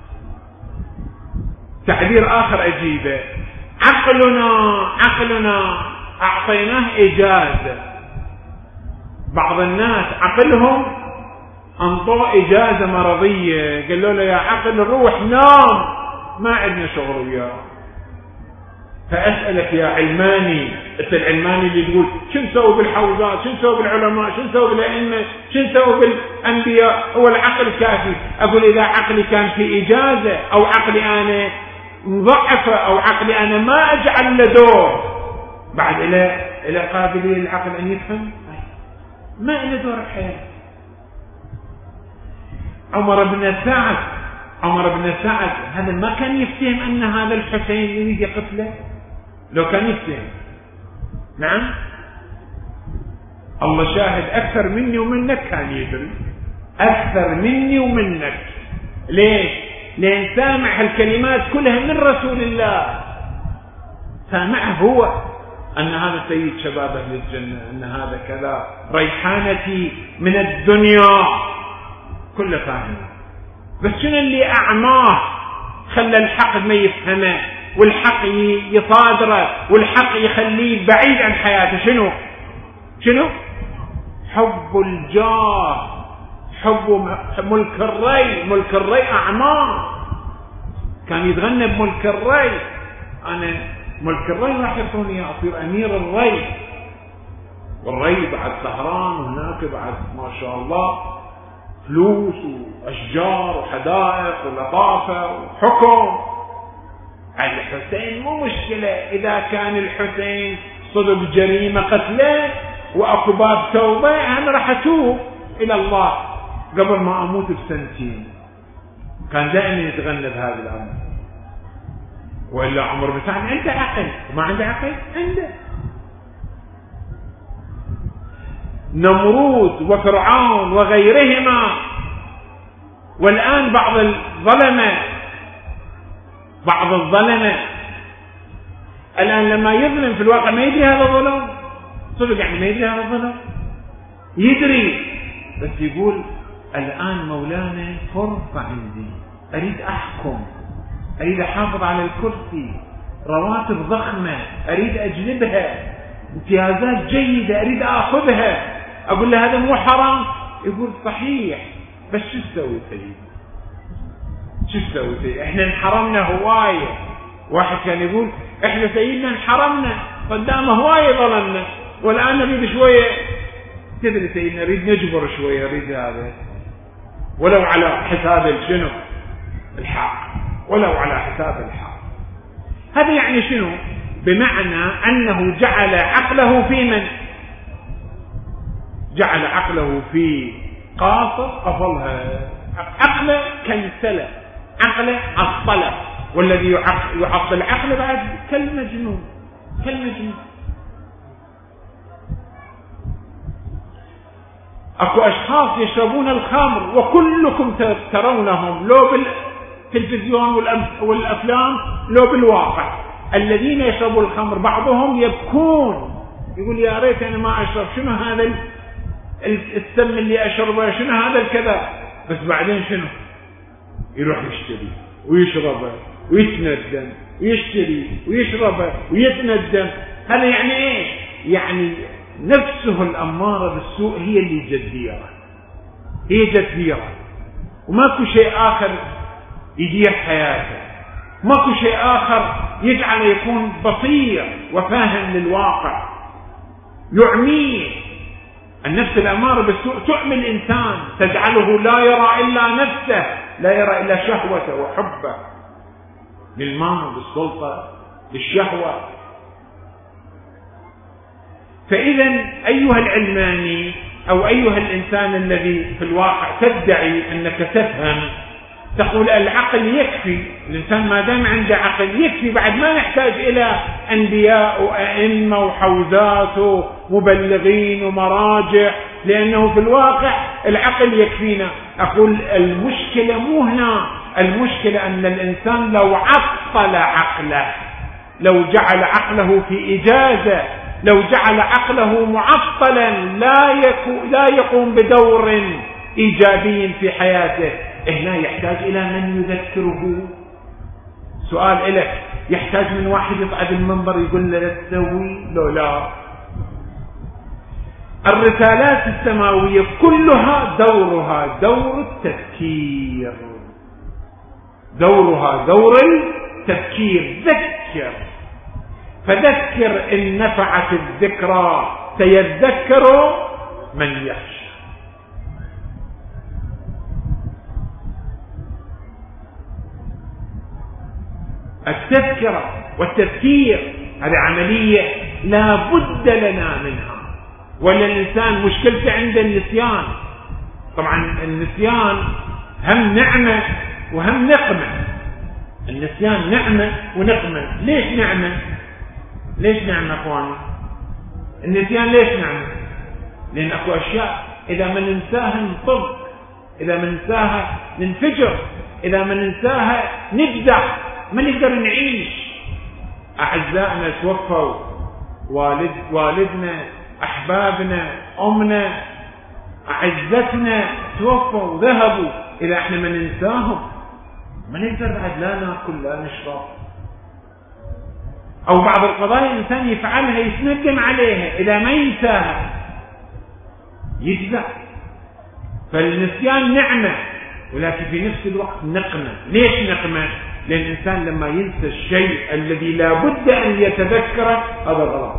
تعبير آخر أجيبه، عقلنا عقلنا أعطيناه إجازة. بعض الناس عقلهم أنطوا إجازة مرضية، قالوا له يا عقل روح نام، ما عندنا شغل وياه. فأسألك يا علماني، أنت العلماني اللي تقول شو نسوي بالحوزات، شو نسوي بالعلماء، شو نسوي بالأئمة، شو نسوي بالأنبياء، هو العقل كافي. أقول إذا عقلي كان في إجازة، أو عقلي أنا مضعفة، أو عقلي أنا ما أجعل له دور، بعد إلى إلى قابلية العقل أن يفهم؟ ما له دور الحياة. عمر بن سعد عمر بن سعد هذا ما كان يفتهم أن هذا الحسين يريد يقتله؟ لو كان يفتهم، نعم، الله شاهد أكثر مني ومنك كان يدري، أكثر مني ومنك. ليش؟ لأن سامع الكلمات كلها من رسول الله، سامعه هو أن هذا سيد شباب أهل الجنة، أن هذا كذا، ريحانتي من الدنيا، كله فاهم. بس شنو اللي أعماه خلى الحق ما يفهمه والحق يصادره والحق يخليه بعيد عن حياته؟ شنو شنو حب الجاه، حب ملك الري. ملك الري أعماه، كان يتغنى بملك الري، أنا ملك الري راح يعطوني أصير أمير الري، والري بعد سهران وهناك بعد ما شاء الله فلوس وأشجار وحدائق ولطافة وحكم. الحسين مو مشكلة إذا كان الحسين صدق جريمة قتله وأكو باب توبة، أنا راح أتوب إلى الله قبل ما أموت بسنتين. كان دائما يتغنى بهذا الأمر. وإلا عمر بن سعد عنده عقل، وما عنده عقل عنده. نمرود وفرعون وغيرهما، والآن بعض الظلمة بعض الظلمة الآن لما يظلم في الواقع ما يدري هذا ظلم، صدق يعني ما يدري هذا ظلم، يدري بس يقول الآن مولانا فرصة عندي، أريد أحكم، أريد أحافظ على الكرسي، رواتب ضخمة أريد أجلبها، امتيازات جيدة أريد أخذها، أقول له هذا مو حرام؟ يقول صحيح، بس شو تسوي سيدي؟ شو تسوي سيدي؟ احنا انحرمنا هواية. واحد كان يقول احنا سيدنا انحرمنا قدامه هواية ظلمنا، والآن نريد شوية، تدري سيدنا نريد نجبر شوية، نريد هذا ولو على حساب شنو؟ الحق، ولو على حساب الحق. هذا يعني شنو؟ بمعنى أنه جعل عقله في من؟ جعل عقله في قاصر قفلها، عقله كنسله، عقله عطله، والذي يعطل عقله بعد كالمجنون، كالمجنون. اكو اشخاص يشربون الخمر وكلكم ترونهم لو بالتلفزيون والافلام لو بالواقع، الذين يشربوا الخمر بعضهم يبكون، يقول يا ريت انا ما اشرب، شنو هذا السم اللي اشربه، شنو هذا الكذا، بس بعدين شنو؟ يروح يشتري ويشربه ويتندم ويشتري ويشربه ويتندم. هذا يعني ايش؟ يعني نفسه الأمارة بالسوء هي اللي جديرة، هي جديرة، وماكو شيء آخر يدير حياته، ماكو شيء آخر يجعله يكون بصير وفاهم للواقع، يعميه. النفس الأمارة بالسوء تعمي الإنسان، تجعله لا يرى إلا نفسه، لا يرى إلا شهوته وحبه للمال، للسلطة، للشهوة. فإذا أيها العلماني أو أيها الإنسان الذي في الواقع تدعي أنك تفهم، تقول العقل يكفي، الإنسان ما دام عنده عقل يكفي، بعد ما نحتاج إلى أنبياء وأئمة وحوزات ومبلغين ومراجع، لأنه في الواقع العقل يكفينا. أقول المشكلة مو هنا، المشكلة أن الإنسان لو عطل عقله، لو جعل عقله في إجازة، لو جعل عقله معطلا لا يكون لا يقوم بدور إيجابي في حياته، هنا يحتاج إلى من يذكره. سؤال لك، يحتاج من واحد يصعد المنبر يقول له لا تسوي، لو لا. الرسالات السماوية كلها دورها دور التذكير، دورها دور التذكير. ذكر، فذكر إن نفعت الذكرى سيذكر من يخشى. التذكرة والتذكير هذه عملية لا بد لنا منها، ولا الإنسان مشكلته عند النسيان. طبعا النسيان هم نعمة وهم نقمة، النسيان نعمة ونقمة. ليش نعمة؟ ليش نعمة اخواني؟ النسيان ليش نعمة؟ لأن أكو أشياء إذا ما ننساها نطق، إذا ما ننساها ننفجر، إذا ما ننساها نفزع، ما نقدر نعيش. أعزائنا توفوا، والد والدنا، أحبابنا، أمنا، أعزتنا توفوا ذهبوا، إذا إحنا ما ننساهم ما نقدر بعد لا ناكل لا نشرب. أو بعض القضايا الإنسان يفعلها يتندم عليها، إذا ما ينساها يجزع. فالنسيان نعمة، ولكن في نفس الوقت نقمة. ليش نقمة؟ لأن الإنسان لما ينسى الشيء الذي لا بد أن يتذكره هذا غلط.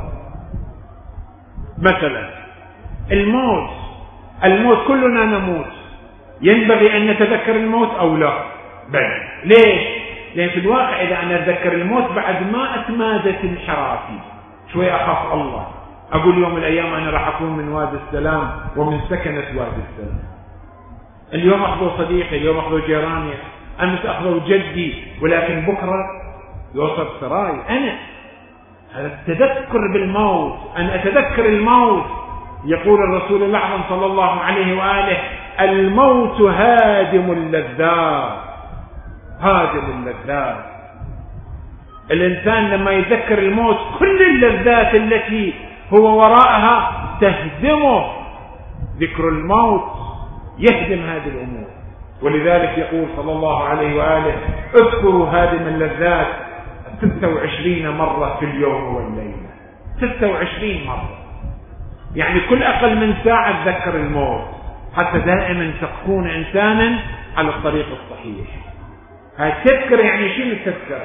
مثلا الموت، الموت كلنا نموت، ينبغي أن نتذكر الموت أو لا؟ بل ليش؟ لأن في الواقع إذا أنا أتذكر الموت بعد ما أتمادت انحرافي شوي أخاف الله، أقول يوم من الأيام أنا راح أكون من وادي السلام ومن سكنة وادي السلام. اليوم أخذوا صديقي، اليوم أخذوا جيراني، أمس أخذوا جدي، ولكن بكرة يوصل سراي. أنا هذا التذكر بالموت، أن أتذكر الموت. يقول الرسول الأعظم صلى الله عليه وآله: الموت هادم اللذات، هادم اللذات. الإنسان لما يتذكر الموت كل اللذات التي هو وراءها تهدمه. ذكر الموت يهدم هذه الأمور. ولذلك يقول صلى الله عليه وآله: اذكروا هادم اللذات ستة وعشرين مرة في اليوم والليلة. ستة وعشرين مرة، يعني كل أقل من ساعة تذكر الموت، حتى دائما تكون إنسانا على الطريق الصحيح. هاي التذكرة يعني شنو التذكرة؟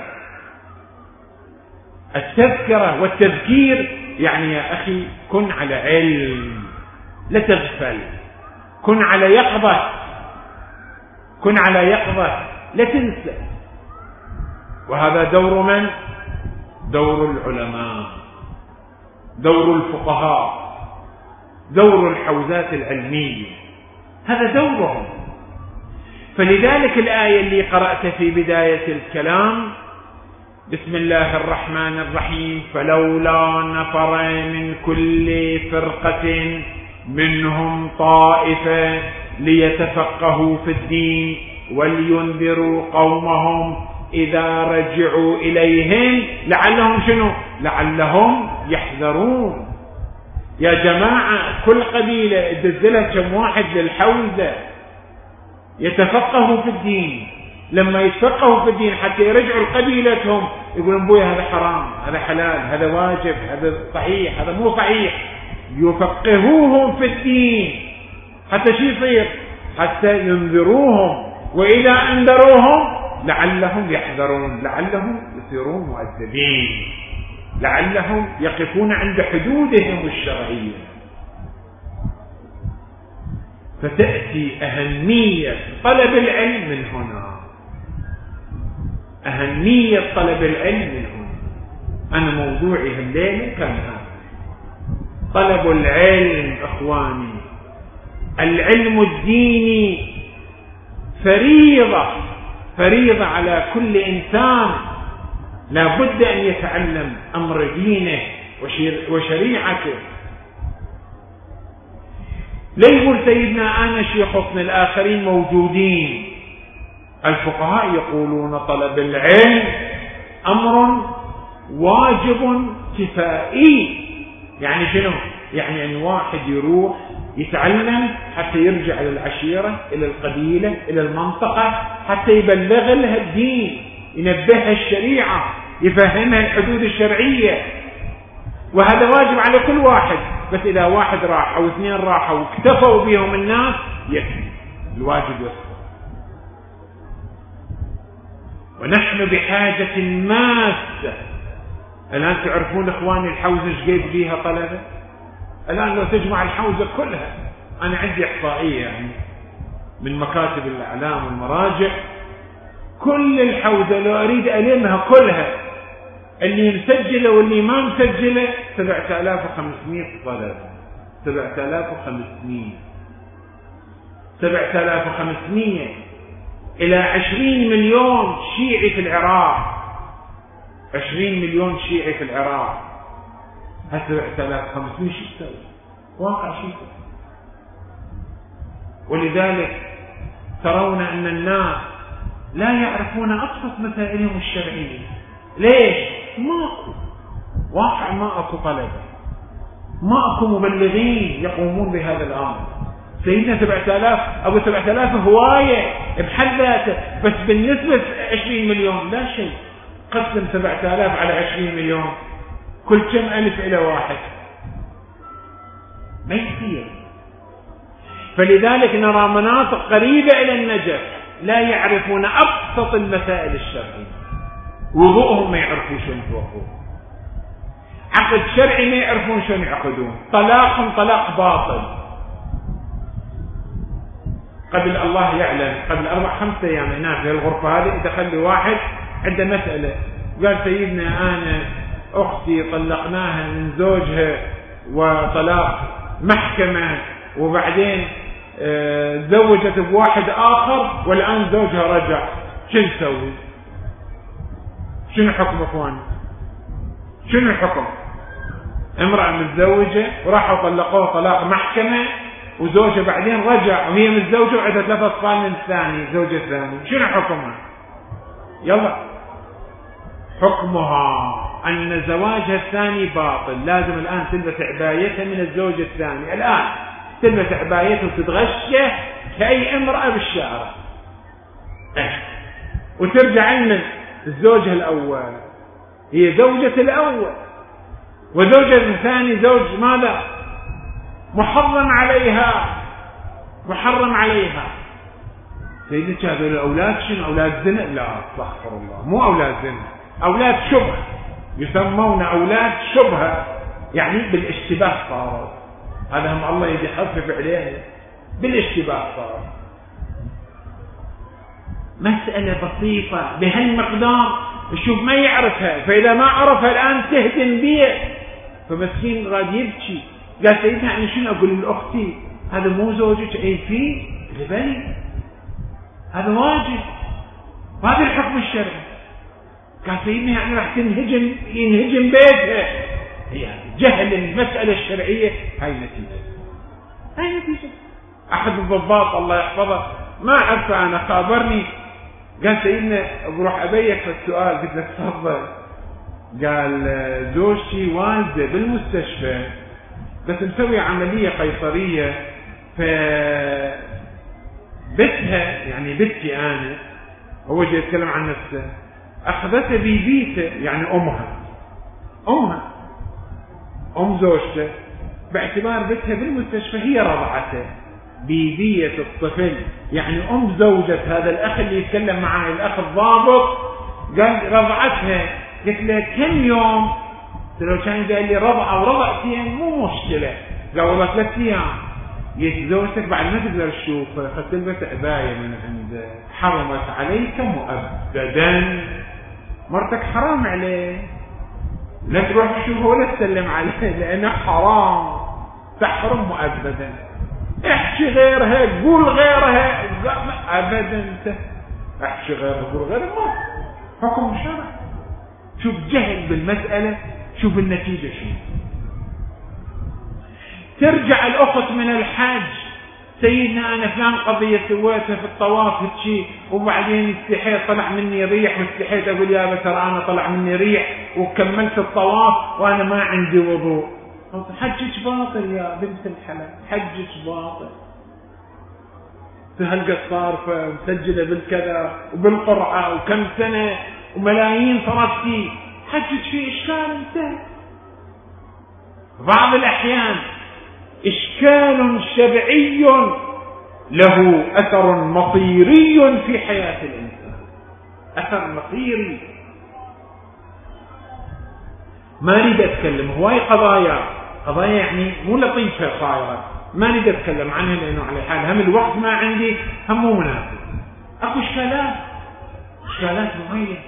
التذكرة والتذكير يعني يا أخي كن على علم، لا تغفل، كن على يقظة، كن على يقظة، لا تنسى. وهذا دور من؟ دور العلماء، دور الفقهاء، دور الحوزات العلمية، هذا دورهم. فلذلك الآية اللي قرأت في بداية الكلام: بسم الله الرحمن الرحيم، فلولا نفر من كل فرقة منهم طائفة ليتفقهوا في الدين ولينذروا قومهم إذا رجعوا إليهم لعلهم شنو؟ لعلهم يحذرون. يا جماعة كل قبيلة تدزلها كم واحد للحوزة يتفقهوا في الدين، لما يتفقهوا في الدين حتى يرجعوا لقبيلتهم يقولون بويا هذا حرام، هذا حلال، هذا واجب، هذا صحيح، هذا مو صحيح. يفقهوهم في الدين حتى شو يصير؟ حتى ينذروهم، وإذا أنذروهم لعلهم يحذرون، لعلهم يصيرون مؤدبين، لعلهم يقفون عند حدودهم الشرعية. فتأتي أهمية طلب العلم من هنا، أهمية طلب العلم من هنا. أنا موضوعي الليلة كان هذا، طلب العلم. إخواني، العلم الديني فريضة، فريضة على كل إنسان، لا بد أن يتعلم أمر دينه وشريعته. لا يقول سيدنا أنا شيخنا الآخرين موجودين. الفقهاء يقولون طلب العلم أمر واجب كفائي. يعني شنو؟ يعني أن واحد يروح يتعلم حتى يرجع إلى العشيرة، إلى القبيلة، إلى المنطقة، حتى يبلغ لها الدين، ينبهها الشريعة، يفهمها الحدود الشرعية. وهذا واجب على كل واحد. بس إذا واحد راح أو اثنين راحوا واكتفوا بهم الناس يكفي، الواجب يصل. ونحن بحاجة ماسة. الآن تعرفون إخواني الحوزة ايش قد فيها طلبة؟ الآن لو تجمع الحوزة كلها، أنا عندي إحصائية يعني من مكاتب الإعلام والمراجع، كل الحوزة لو أريد ألمها كلها، اللي مسجلة واللي ما مسجلة سبعة آلاف وخمسمائة طلبة. سبعة آلاف وخمسمائة سبعة آلاف وخمسمائة إلى عشرين مليون شيعي في العراق. عشرين مليون شيعي في العراق. هسه سبعة آلاف وخمسمائة شو تسوي؟ واقع شيء. ولذلك ترون أن الناس لا يعرفون أبسط مسائلهم الشرعية. ليش؟ ماكو واقع، ما أكو طلبة، ما أكو مبلغين يقومون بهذا الأمر. سيدنا سبعة آلاف أبو سبعة آلاف هواية بحد ذاته، بس بالنسبة عشرين مليون لا شيء. قسم سبعة آلاف على عشرين مليون، كل كم ألف إلى واحد ما يصير. فلذلك نرى مناطق قريبة إلى النجف لا يعرفون أبسط المسائل الشرعية. وضوءهم ما يعرفون شلون يتوضؤون، عقد شرعي ما يعرفون شلون يعقدون، طلاقهم طلاق باطل. قبل الله يعلم قبل أربع خمسة أيام هناك في الغرفة هذه دخل لي واحد عنده مسألة، قال سيدنا أنا أختي طلقناها من زوجها وطلاق محكمة، وبعدين تزوجت بواحد آخر والآن زوجها رجع، شو نسوي؟ شنو حكم اخواني؟ شنو الحكم؟ امرأة متزوجة وراحوا طلقوها طلاق محكمة، وزوجها بعدين رجع وهي متزوجة وعندها ثلاث أطفال من الثاني، زوجها الثاني، شنو حكمها؟ يلا حكمها أن زواجها الثاني باطل، لازم الآن تلبس عبايتها من الزوج الثاني، الآن تلبس عبايتها وتتغشى كأي امرأة بالشارع، وترجع من الزوجها الأول، هي زوجة الأول، وزوجها الثاني زوج ماذا؟ محرم عليها، محرم عليها. سيدك هذول الأولاد شنو؟ أولاد زنا؟ لا استغفر الله، مو أولاد زنا، أولاد شبهة، يسمون أولاد شبهة، يعني بالاشتباه صاروا. هذا هم الله يجي يخفف عليها، بالاشتباه صاروا. مسألة بسيطة بهالمقدار، شوف ما يعرفها، فإذا ما عرفها الآن تهدم بيه، فمسكين غاد يبكي. قال سيدنا يعني شنو أقول لأختي هذا مو زوجك؟ أي فيه لبالي هذا واجب، وهذا الحكم الشرعي. قال سيدنا يعني راح تنهجم، ينهجم بيتها، يعني جهل المسألة الشرعية. هاي نتيجة، هاي نتيجة. أحد الضباط الله يحفظه ما عرفه أنا، خابرني قال سيدنا بروح أبيك في السؤال، قلت لك تفضل. قال زوجتي والدة بالمستشفى بس مسوي عملية قيصرية، فبتها يعني بنتي أنا، هو جاي يتكلم عن نفسه، أخذتها بيبيته يعني أمها، أمها أم زوجته، باعتبار بنتها بالمستشفى هي رضعته، بيبية الطفل يعني أم زوجة هذا الأخ اللي يتكلم معي، الأخ الضابط، قال رضعتها. قلت له كم يوم؟ لو كان قال لي رضعة ورضعتين مو مشكلة. قال والله ثلاث أيام. قلت زوجتك بعد ما تقدر تشوفها فتلبس عباية من عند، حرمت عليك مؤبدا، مرتك حرام عليه، لا تروح تشوفه ولا تسلم عليه لأنه حرام، تحرم مؤبدا. احكي غيرها، قول غيرها، ابدا انت احكي غيرها قول غيرها، ما حكم شرع. شوف جهل بالمسألة، شوف النتيجة شو. ترجع الأخت من الحج، سيدنا أنا فلان قضية سويتها في الطواف هالشي، وبعدين استحيت طلع مني ريح، واستحيت أقول يا بتر أنا طلع مني ريح وكملت الطواف وأنا ما عندي وضوء. حجك باطل يا بنت الحلال، حجك باطل. هالقد صارفة ومسجلة بالكذا وبالقرعة وكم سنة وملايين صرفتي، حجك فيه إشكال انتهى. بعض الأحيان إشكال شرعي له أثر مصيري في حياة الإنسان، أثر مصيري. ما أريد أتكلم، هواي قضايا قضايا يعني مو لطيفة صايرة، ما أريد أتكلم عنها لأنه على حال هم الوقت ما عندي، هم مو مناسب. أكو إشكالات إشكالات معينة.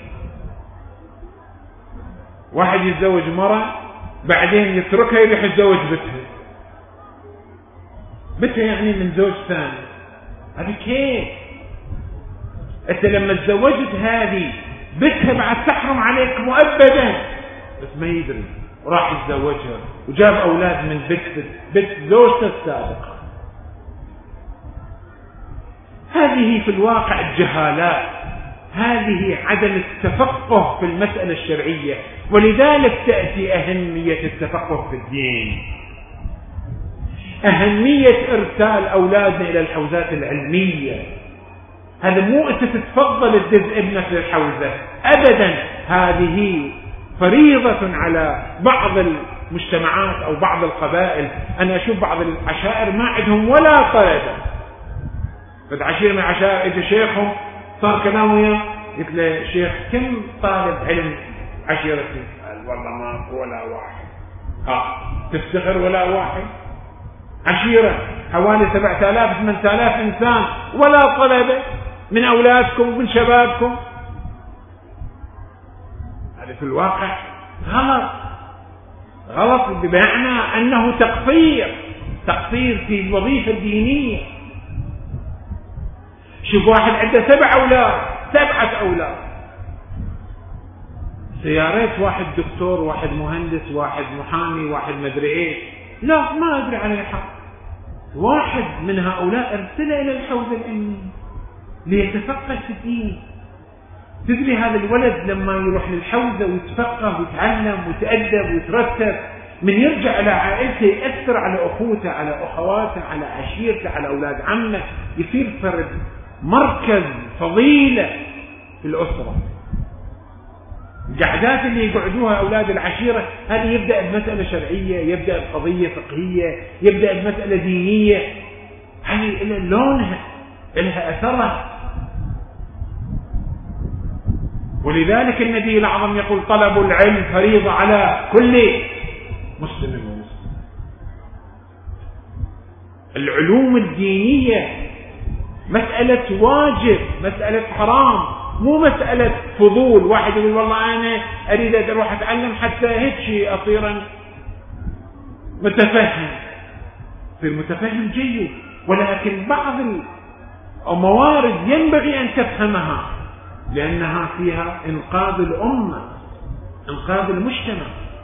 واحد يتزوج مرة بعدين يتركها يروح يتزوج بنتها، بنتها يعني من زوج ثاني، هذا كيف؟ أنت لما تزوجت هذه بنتها بعد تحرم عليك مؤبدا، بس ما يدري وراح يتزوجها وجاب أولاد من بيت بيت زوجته السابقة. هذه في الواقع الجهالات، هذه عدم التفقه في المسألة الشرعية، ولذلك تأتي أهمية التفقه في الدين، أهمية إرسال أولادنا إلى الحوزات العلمية. هذا مو أنت تتفضل تدز ابنك للحوزة أبدا، هذه فريضة على بعض المجتمعات أو بعض القبائل. أنا أشوف بعض العشائر ما عندهم ولا طلبة، فد عشير من عشائر إجا شيخهم صار كلامه وياه، قلت له شيخ كم طالب علم عشيرتي؟ قال والله ما ولا واحد. ها تفتخر ولا واحد؟ عشيرة حوالي سبعة آلاف ثمانية آلاف إنسان ولا طلبة من أولادكم ومن شبابكم. هذا في الواقع غلط، غلط بمعنى أنه تقصير، تقصير في الوظيفة الدينية. شوف واحد عنده سبع أولاد، سبعة أولاد، سيارات، واحد دكتور، واحد مهندس، واحد محامي، واحد مدري ايش، لا ما أدري عليه حق. واحد من هؤلاء ارسله إلى الحوزة العلمية ليتفقه في الدين. تدري هذا الولد لما يروح للحوزة ويتفقه ويتعلم ويتأدب ويترتب، من يرجع على عائلته يأثر على أخوته، على أخواته، على عشيرته، على أولاد عمه، يصير فرد مركز فضيلة في الأسرة. القعدات اللي يقعدوها أولاد العشيرة هذه يبدأ بمسألة شرعية، يبدأ بقضية فقهية، يبدأ بمسألة دينية، هذه إلى لونها، إلها أثرها. ولذلك النبي الأعظم يقول طلب العلم فريضة على كل مسلم ومسلم. العلوم الدينية مسألة واجب، مسألة حرام، مو مسألة فضول. واحد يقول والله أنا أريد أروح أتعلم حتى هيك أصير متفهم، في متفهم جيد، ولكن بعض الموارد ينبغي أن تفهمها لأنها فيها إنقاذ الأمة، إنقاذ المجتمع.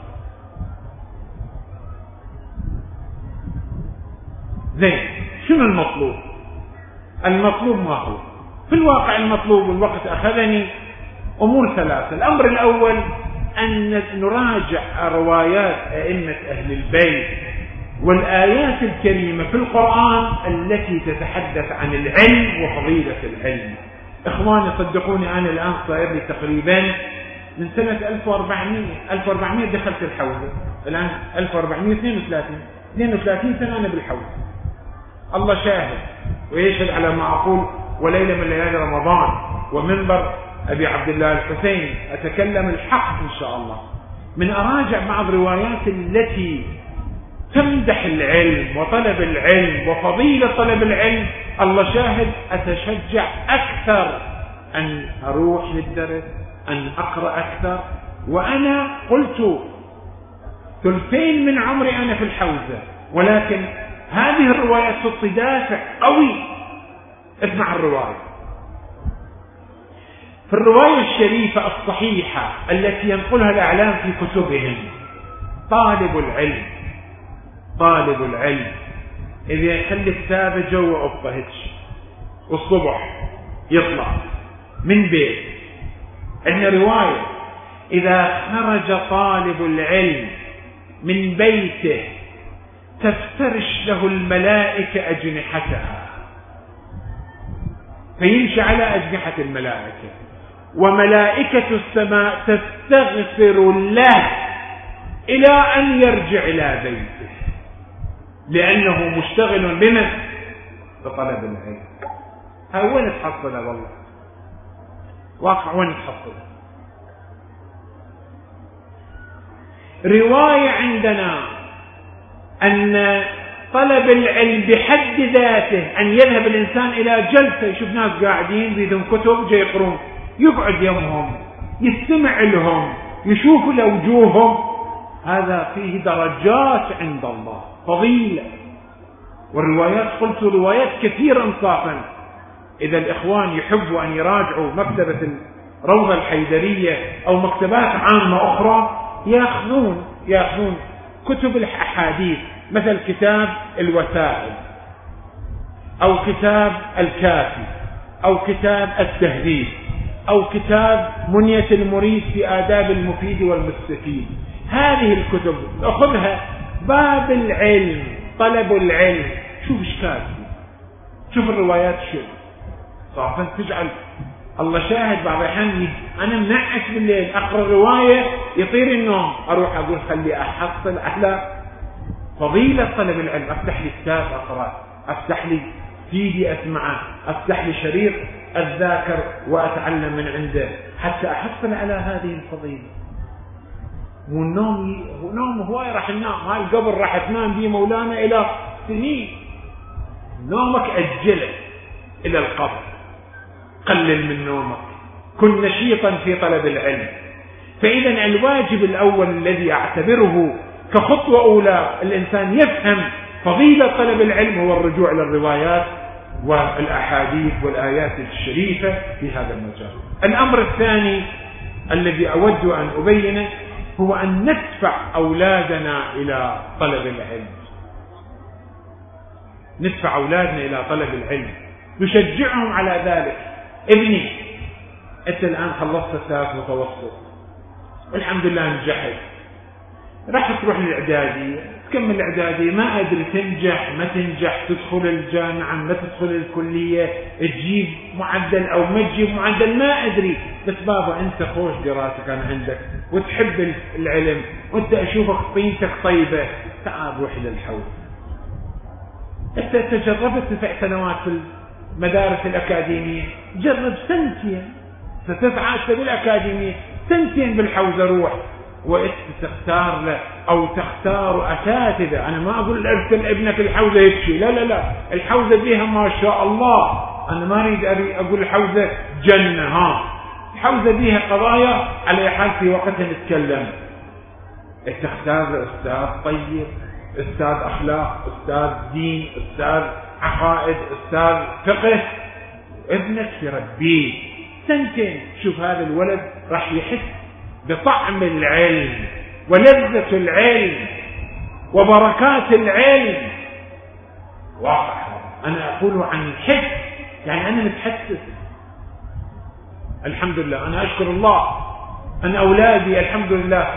زين، شنو المطلوب؟ المطلوب ما هو؟ في الواقع المطلوب، والوقت أخذني، أمور ثلاثة. الأمر الأول أن نراجع روايات أئمة أهل البيت والآيات الكريمة في القرآن التي تتحدث عن العلم وفضيلة العلم. إخواني صدقوني، أنا الآن صاير لي تقريبا من سنة ألف وأربعمائة دخلت الحوزة، الآن ألف وأربعمائة واثنين وثلاثين اثنين وثلاثين سنة أنا بالحوزة. الله شاهد ويشهد على ما أقول، وليلة من ليالي رمضان ومنبر أبي عبد الله الحسين أتكلم الحق إن شاء الله. من أراجع بعض الروايات التي تمدح العلم وطلب العلم وفضيلة طلب العلم، الله شاهد أتشجع أكثر أن أروح للدرس، أن أقرأ أكثر. وأنا قلت ثلثين من عمري أنا في الحوزة، ولكن هذه الروايات تعطي دافع قوي. اسمع الرواية، في الرواية الشريفة الصحيحة التي ينقلها الأعلام في كتبهم، طالب العلم طالب العلم إذا يخلي كتابه جوا أبطهتش والصبح يطلع من بيت، عندنا رواية إذا خرج طالب العلم من بيته تفترش له الملائكة أجنحتها، فيمشي على أجنحة الملائكة، وملائكة السماء تستغفر له إلى أن يرجع إلى بيته، لأنه مشتغل بمن؟ بطلب العلم. ها وين تحصلها؟ والله واقع وين تحصلها؟ رواية عندنا أن طلب العلم بحد ذاته أن يذهب الإنسان إلى جلسة، يشوف ناس قاعدين بيدهم كتب جاي يقرون، يقعد يمهم، يستمع لهم، يشوف لوجوههم، هذا فيه درجات عند الله، فضيلة. والروايات قلت روايات كثيرة انصافا. إذا الإخوان يحبوا أن يراجعوا مكتبة الروضة الحيدرية أو مكتبات عامة أخرى، يأخذون يأخذون كتب الأحاديث مثل كتاب الوسائل أو كتاب الكافي أو كتاب التهذيب أو كتاب منية المريد في آداب المفيد والمستفيد. هذه الكتب أخذها باب العلم، طلب العلم، شوف ايش كاتب، شوف الروايات شو صافا تجعل الله شاهد. بعض الأحيان أنا منعس بالليل أقرأ رواية يطير النوم، أروح أقول خلي أحصل على فضيلة طلب العلم، أفتح لي كتاب أقرأ، أفتح لي سيدي أسمعه، أفتح لي شريط أتذاكر وأتعلم من عنده حتى أحصل على هذه الفضيلة. والنوم نوم هواي راح ننام، هاي القبر راح تنام به مولانا إلى سنين، نومك أجله إلى القبر، قلل من نومك، كن نشيطا في طلب العلم. فإذا الواجب الأول الذي أعتبره كخطوة أولى الإنسان يفهم فضيلة طلب العلم هو الرجوع إلى الروايات والأحاديث والآيات الشريفة في هذا المجال. الأمر الثاني الذي أود أن أبينه هو أن ندفع أولادنا إلى طلب العلم، ندفع أولادنا إلى طلب العلم، نشجعهم على ذلك. ابني أنت الآن خلصت ثالث متوسط والحمد لله نجحت، راح تروح للإعدادية تكمل الإعدادية، ما أدري تنجح ما تنجح، تدخل الجامعة ما تدخل الكلية، تجيب معدل أو ما تجيب معدل ما أدري، بس بابا أنت خوش دراسك أنا عندك وتحب العلم وأنت أشوفك طينتك طيبة، تعال روح للحوض. أنت تجربت تسع سنوات في المدارس الأكاديمية، جرب سنتين، ستسعى بالأكاديمية سنتين بالحوزة روح، وإنت تختار له أو تختار أساتذة. أنا ما أقول ارسل ابنك الحوزة يكشي، لا لا لا، الحوزة بيها ما شاء الله، أنا ما أريد أقول الحوزة جنة، ها الحوزة بيها قضايا على حال في وقتها نتكلم. تختار له أستاذ طيب، أستاذ أخلاق، أستاذ دين، أستاذ عقائد، أستاذ فقه، ابنك يربيه سنتين، شوف هذا الولد راح يحس بطعم العلم ولذة العلم وبركات العلم. واقع أنا أقول عن الحس، يعني أنا متحسس الحمد لله، أنا أشكر الله أن أولادي الحمد لله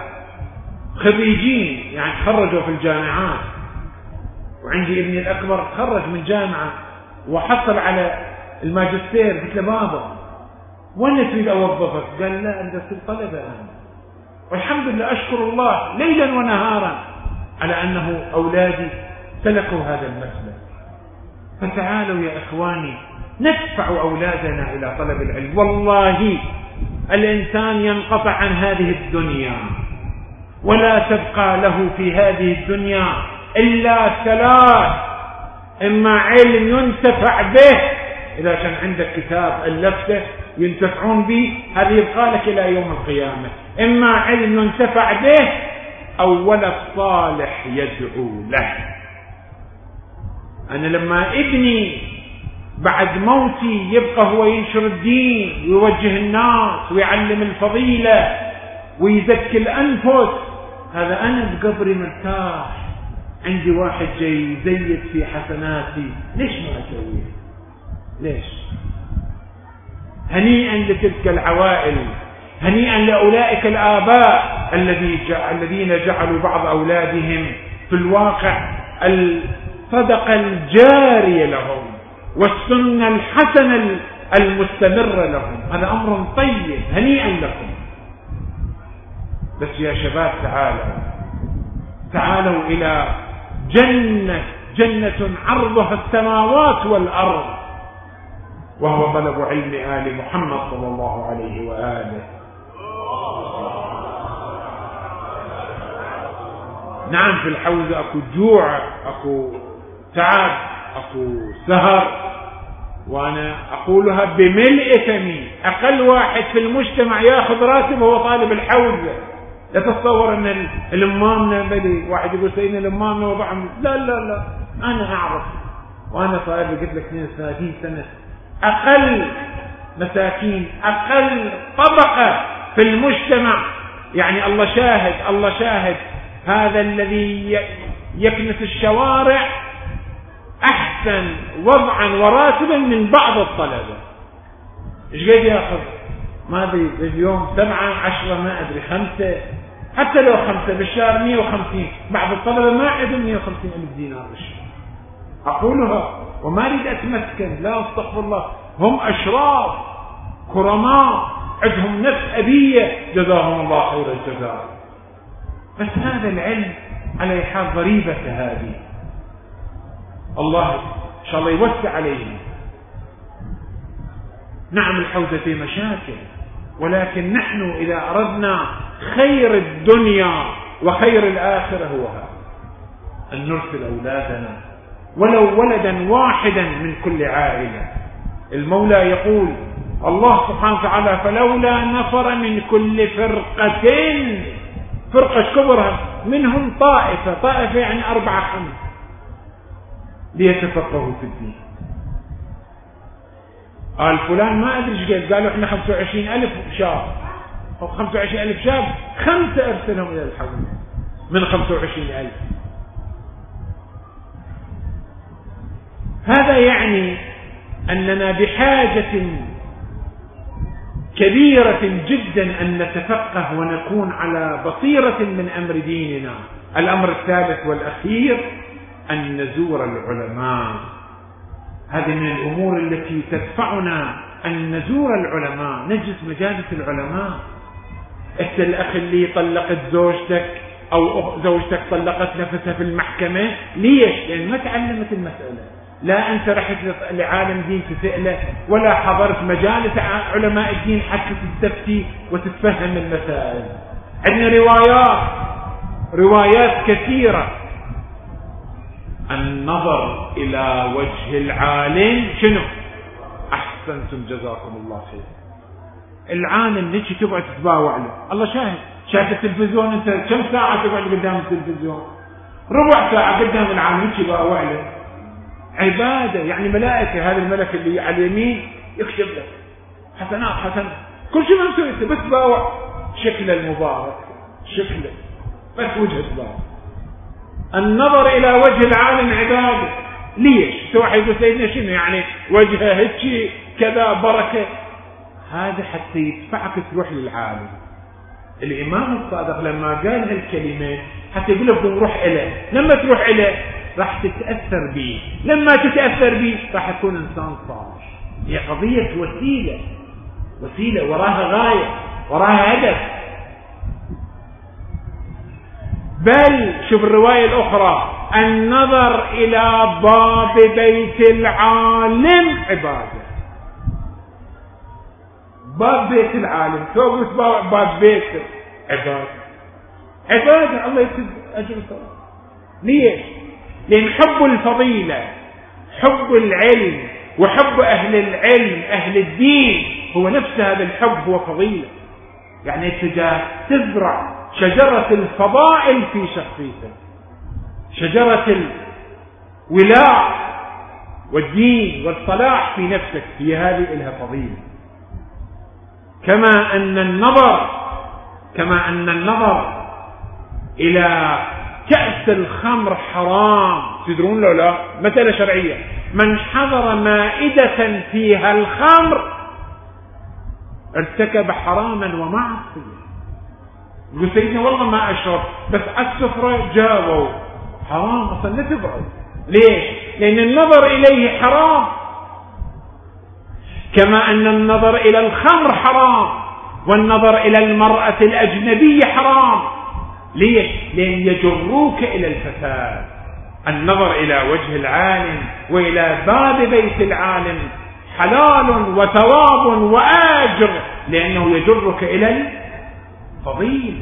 خريجين، يعني تخرجوا في الجامعات، وعندي ابني الأكبر تخرج من جامعة وحصل على الماجستير. قلت له بابا وين تريد أوظفك؟ قال لا أنا في الطلبة أنا، والحمد لله أشكر الله ليلا ونهارا على أنه أولادي سلكوا هذا المسلك. فتعالوا يا إخواني ندفع أولادنا إلى طلب العلم. والله الإنسان ينقطع عن هذه الدنيا ولا تبقى له في هذه الدنيا إلا ثلاث: إما علم ينتفع به، إذا كان عندك كتاب ألفته ينتفعون به هذا يبقى لك إلى يوم القيامة، إما علم ينتفع به أو ولد صالح يدعو له. أنا لما ابني بعد موتي يبقى هو ينشر الدين ويوجه الناس ويعلم الفضيلة ويزكي الأنفس، هذا أنا بقبري مرتاح، عندي واحد جاي يزيد في حسناتي، ليش ما أسويه؟ ليش؟ هنيئا لتلك العوائل، هنيئا لأولئك الآباء الذين جعلوا بعض أولادهم في الواقع الصدقة الجارية لهم والسنة الحسنة المستمرة لهم. هذا أمر طيب، هنيئا لكم. بس يا شباب تعالوا تعالوا إلى جنة جنة عرضها السماوات والأرض، وهو طلب علم آل محمد صلى الله عليه وآله. نعم في الحوزة أكو جوع، أكو تعب، أكو سهر، وأنا أقولها بملء فمي. أقل واحد في المجتمع يأخذ راتب هو طالب الحوزة. لا تتصور أن الإمامنا بدي واحد يقول سيدنا الإمامنا وضعهم، لا لا لا، أنا أعرف وأنا صاير قلت لك اثنين وثلاثين سنة أقل مساكين، أقل طبقة في المجتمع، يعني الله شاهد الله شاهد هذا الذي يكنس الشوارع أحسن وضعا وراتبا من بعض الطلبة. إيش قد يأخذ؟ ما أدري اليوم سبعة عشرة ما أدري خمسة، حتى لو خمسة بالشهر مئة وخمسين. بعض الطلبة ما عندهم مئة وخمسين ألف دينار بالشهر. أقولها وما أريد أتمسكن، لا أستغفر الله، هم أشراف كرماء عندهم نفس أبية جزاهم الله خير الجزاء. بس هذا العلم على حال ضريبة هذه، الله إن شاء الله يوسع عليهم. نعم الحوزة في مشاكل، ولكن نحن إذا أردنا خير الدنيا وخير الآخرة هو هذا، أن نرسل أولادنا ولو ولدا واحدا من كل عائلة. المولى يقول الله سبحانه وتعالى فلولا نفر من كل فرقة، فرقة كبرها منهم طائفة، طائفة يعني أربعة خمس، ليتفقهوا في الدين. قال فلان ما أدري ايش قال، قالوا احنا خمسة وعشرين ألف شاب أو خمسة وعشرين ألف شاب، خمسة أرسلهم إلى الحوزة من خمسة وعشرين ألف. هذا يعني أننا بحاجة كبيرة جدا أن نتفقه ونكون على بصيرة من أمر ديننا. الأمر الثالث والأخير أن نزور العلماء. هذه من الأمور التي تدفعنا أن نزور العلماء، نجلس مجالس العلماء. أنت الأخ اللي طلقت زوجتك أو زوجتك طلقت نفسها في المحكمة، ليش؟ لأن ما تعلمت المسألة. لا أنت رحت لعالم دين تسأله، ولا حضرت مجالس علماء الدين حتى تستفتي وتتفهم المسائل. عندنا روايات روايات كثيرة. النظر إلى وجه العالم شنو؟ أحسنتم جزاكم الله خير. العالم نجي تقعد تتباوع له، الله شاهد، شاهد التلفزيون. أنت كم ساعة تقعد قدام التلفزيون؟ ربع ساعة قدام العالم نجي تباوع له. عبادة يعني ملائكة، هذا الملك اللي على اليمين يكشف لك حسنات حسنات، كل شيء ما مسوي بس باوع شكل المبارك، شكله بس وجه تباوع. النظر إلى وجه العالم عبادة. ليش؟ سواء يقول سيدنا شنو يعني وجهه هيك كذا بركة، هذا حتى يدفعك تروح للعالم. الإمام الصادق لما قال هالكلمة حتى يقول لك نروح إليه، لما تروح إليه راح تتأثر به، لما تتأثر به راح تكون إنسان صالح. هي قضية وسيلة، وسيلة وراها غاية، وراها هدف. بل شوف الرواية الأخرى، النظر إلى باب بيت العالم عبادة. باب بيت العالم توقف باب بيت عبادة، عبادة الله يكتب أجر صلاة. ليش؟ لأن حب الفضيلة، حب العلم وحب أهل العلم أهل الدين هو نفس هذا الحب، هو فضيلة. يعني تجاه تزرع شجرة الفضائل في شخصيتك، شجرة الولاء والدين والصلاح في نفسك، هي هذه إلها فضيلة. كما أن النظر كما أن النظر إلى كأس الخمر حرام، تدرون له لا؟ مسألة شرعية. من حضر مائدة فيها الخمر ارتكب حراما ومعصية. يقول سيدنا والله ما أشرب، بس السفرة جاووا حرام أصلا لا تقعد. ليش؟ لأن النظر إليه حرام. كما أن النظر إلى الخمر حرام، والنظر إلى المرأة الأجنبية حرام. ليش؟ لأن يجروك إلى الفساد. النظر إلى وجه العالم وإلى باب بيت العالم حلال وثواب وآجر، لأنه يجرك إلى الفضيلة.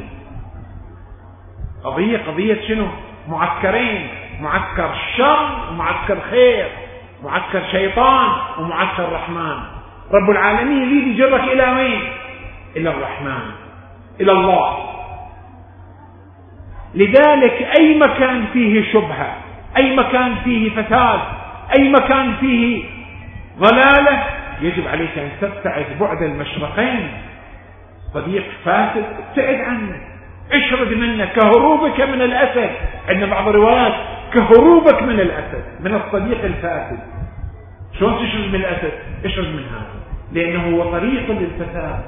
قضية قضية شنو؟ معسكرين، معسكر شر ومعسكر خير، معسكر شيطان ومعسكر رحمن. رب العالمين يريد يجرك إلى وين؟ إلى الرحمن، إلى الله. لذلك أي مكان فيه شبهة، أي مكان فيه فساد، أي مكان فيه ضلالة، يجب عليك أن تبتعد بعد المشرقين. صديق فاسد ابتعد عنه، اشرد منه كهروبك من الأسد. عندنا بعض الروايات كهروبك من الأسد، من الصديق الفاسد. شلون تشرد من الأسد؟ اشرد من هذا، لأنه هو طريق للفساد.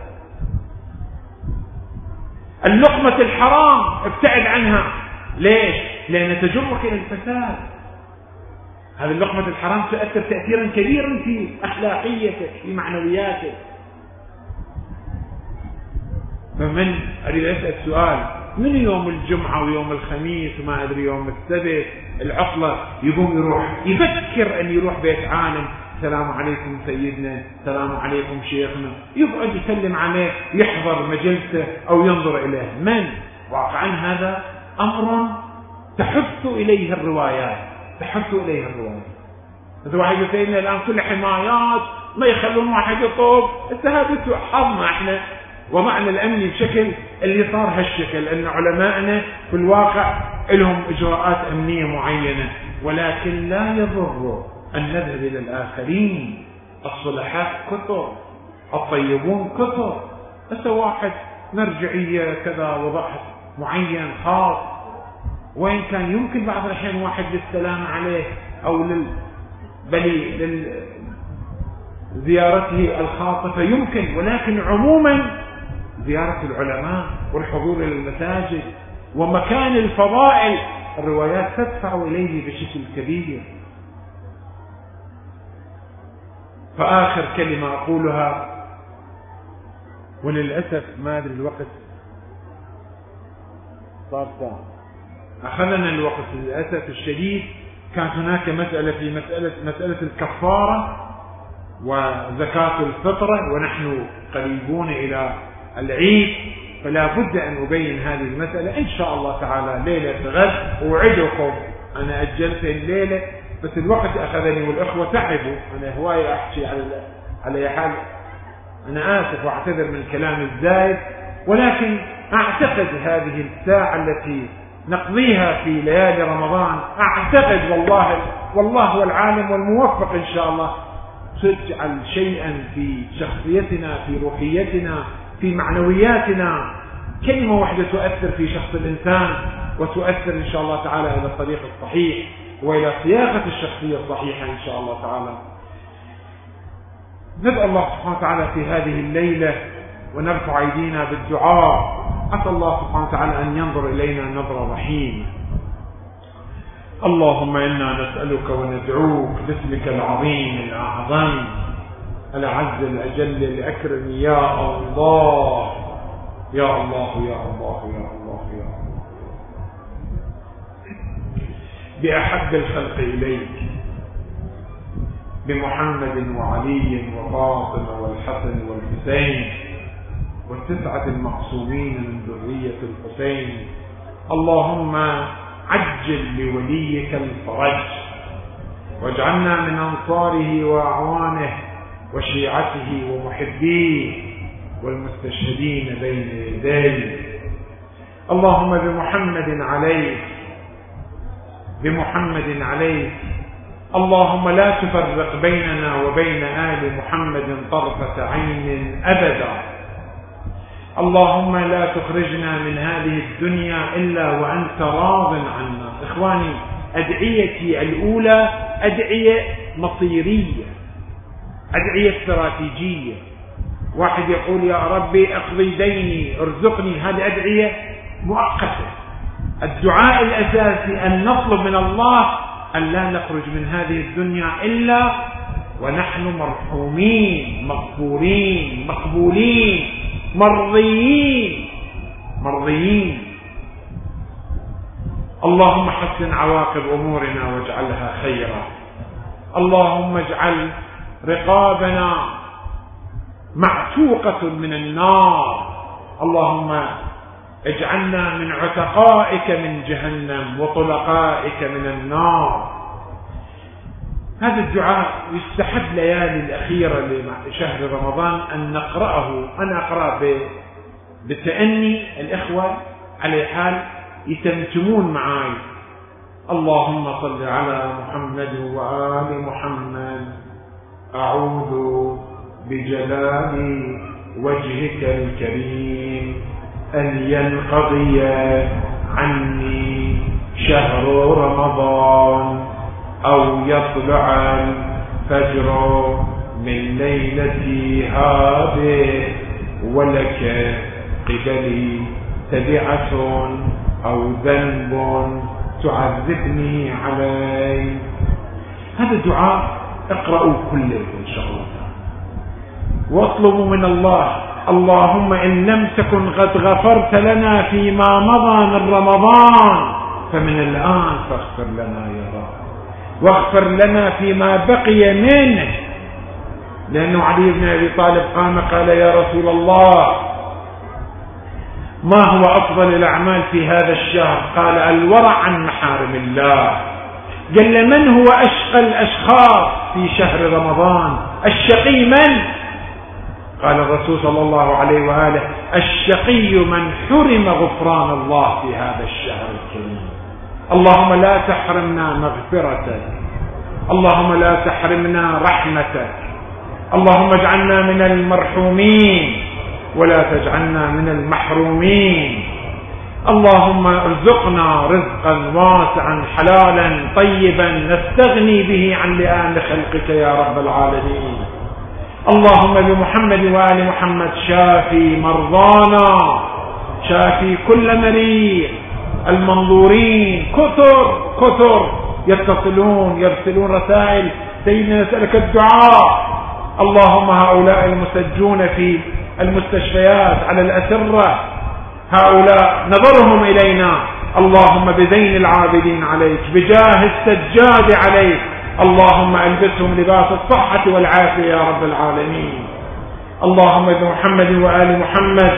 اللقمة الحرام ابتعد عنها. ليش؟ لأن تجرك إلى الفساد. هذه اللقمة الحرام تؤثر تأثيرا كبيرا في أخلاقيتك، في معنوياتك. فمن أريد أسأل سؤال، من يوم الجمعة ويوم الخميس وما أدري يوم السبت العطلة يقوم يروح يفكر أن يروح بيت عالم، السلام عليكم سيدنا، السلام عليكم شيخنا، يقعد يسلم عليه، يحضر مجلسه أو ينظر إليه؟ من؟ واقعا هذا أمر تحث إليه الروايات، تحث إليه الروايات. مثل واحد يقول سيدنا الآن كل حمايات ما يخلون واحد يطوب، هذا حظنا احنا وضعنا الأمني بشكل اللي صار هالشكل، أن علماءنا في الواقع لهم إجراءات أمنية معينة، ولكن لا يضر أن نذهب إلى الآخرين. الصلحاء كثر، الطيبون كثر. بس واحد مرجعية كذا وضعت معين خاص، وإن كان يمكن بعض الأحيان واحد للسلام عليه أو لل بل لزيارته الخاصة فيمكن، ولكن عموما زيارة العلماء والحضور إلى المساجد ومكان الفضائل الروايات تدفع إليه بشكل كبير. فآخر كلمة أقولها، وللأسف ما أدري الوقت صار صار أخذنا الوقت للأسف الشديد. كانت هناك مسألة في مسألة مسألة الكفارة وزكاة الفطرة، ونحن قريبون إلى العيد، فلا بد أن أبين هذه المسألة إن شاء الله تعالى ليلة غد. أوعدكم أنا أجلت الليلة، بس الوقت أخذني والأخوة تعبوا. أنا هواية أحكي على على حال، أنا آسف وأعتذر من الكلام الزايد، ولكن أعتقد هذه الساعة التي نقضيها في ليالي رمضان، أعتقد والله والله هو العالم والموفق إن شاء الله، تجعل شيئا في شخصيتنا، في روحيتنا، في معنوياتنا. كلمة واحدة تؤثر في شخص الإنسان وتؤثر إن شاء الله تعالى إلى الطريق الصحيح وإلى صياغة الشخصية الصحيحة إن شاء الله تعالى. ندعو الله سبحانه وتعالى في هذه الليلة ونرفع أيدينا بالدعاء. عسى الله سبحانه وتعالى أن ينظر إلينا نظرة رحيم. اللهم إنا نسألك وندعوك باسمك العظيم الأعظم الأعز الأجل الأكرم، يا الله يا الله يا الله يا الله يا الله، بأحب الخلق إليك، بمحمد وعلي وفاطمة والحسن والحسين والتسعة المعصومين من ذرية الحسين. اللهم عجل لوليك الفرج، واجعلنا من أنصاره وأعوانه وشيعته ومحبيه والمستشهدين بين يديه. اللهم بمحمد عليك بمحمد عليك اللهم لا تفرق بيننا وبين آل محمد طرفة عين أبدا. اللهم لا تخرجنا من هذه الدنيا إلا وأنت راض عنا. إخواني، أدعيتي الأولى أدعية مصيرية، أدعية استراتيجية. واحد يقول يا ربي اقضي ديني ارزقني، هذه أدعية مؤقتة. الدعاء الأساسي أن نطلب من الله أن لا نخرج من هذه الدنيا إلا ونحن مرحومين مغفورين مقبولين مرضيين مرضيين. اللهم حسن عواقب أمورنا واجعلها خيرا. اللهم اجعل رقابنا معتوقة من النار. اللهم اجعلنا من عتقائك من جهنم وطلقائك من النار. هذا الدعاء يستحب ليالي الأخيرة لشهر رمضان أن نقرأه. أنا أقرأ بالتأني، الإخوة على حال يتمتمون معي. اللهم صل على محمد وآل محمد. أعوذ بجلال وجهك الكريم أن ينقضي عني شهر رمضان أو يطلع الفجر من ليلتي هذه، ولك قبلي تبعة أو ذنب تعذبني عليه. هذا الدعاء اقرأوا كله إن شاء الله، واطلبوا من الله: اللهم إن لم تكن قد غفرت لنا فيما مضى من رمضان فمن الآن فاغفر لنا يا رب، واغفر لنا فيما بقي منه. لأنه علي بن أبي طالب قام قال: يا رسول الله، ما هو أفضل الأعمال في هذا الشهر؟ قال: الورع عن محارم الله. قال: من هو أشقى الأشخاص في شهر رمضان؟ الشقي من؟ قال الرسول صلى الله عليه وآله: الشقي من حرم غفران الله في هذا الشهر الكريم. اللهم لا تحرمنا مغفرتك، اللهم لا تحرمنا رحمتك، اللهم اجعلنا من المرحومين ولا تجعلنا من المحرومين. اللهم ارزقنا رزقا واسعا حلالا طيبا نستغني به عن لئام خلقك يا رب العالمين. اللهم بمحمد وآل محمد شافي مرضانا، شافي كل مريض. المنظورين كثر كثر يتصلون يرسلون رسائل: سيدنا نسألك الدعاء. اللهم هؤلاء المسجون في المستشفيات على الأسرة، هؤلاء نظرهم إلينا، اللهم بزين العابدين عليك، بجاه السجاد عليك، اللهم ألبسهم لباس الصحة والعافية يا رب العالمين. اللهم بمحمد وآل محمد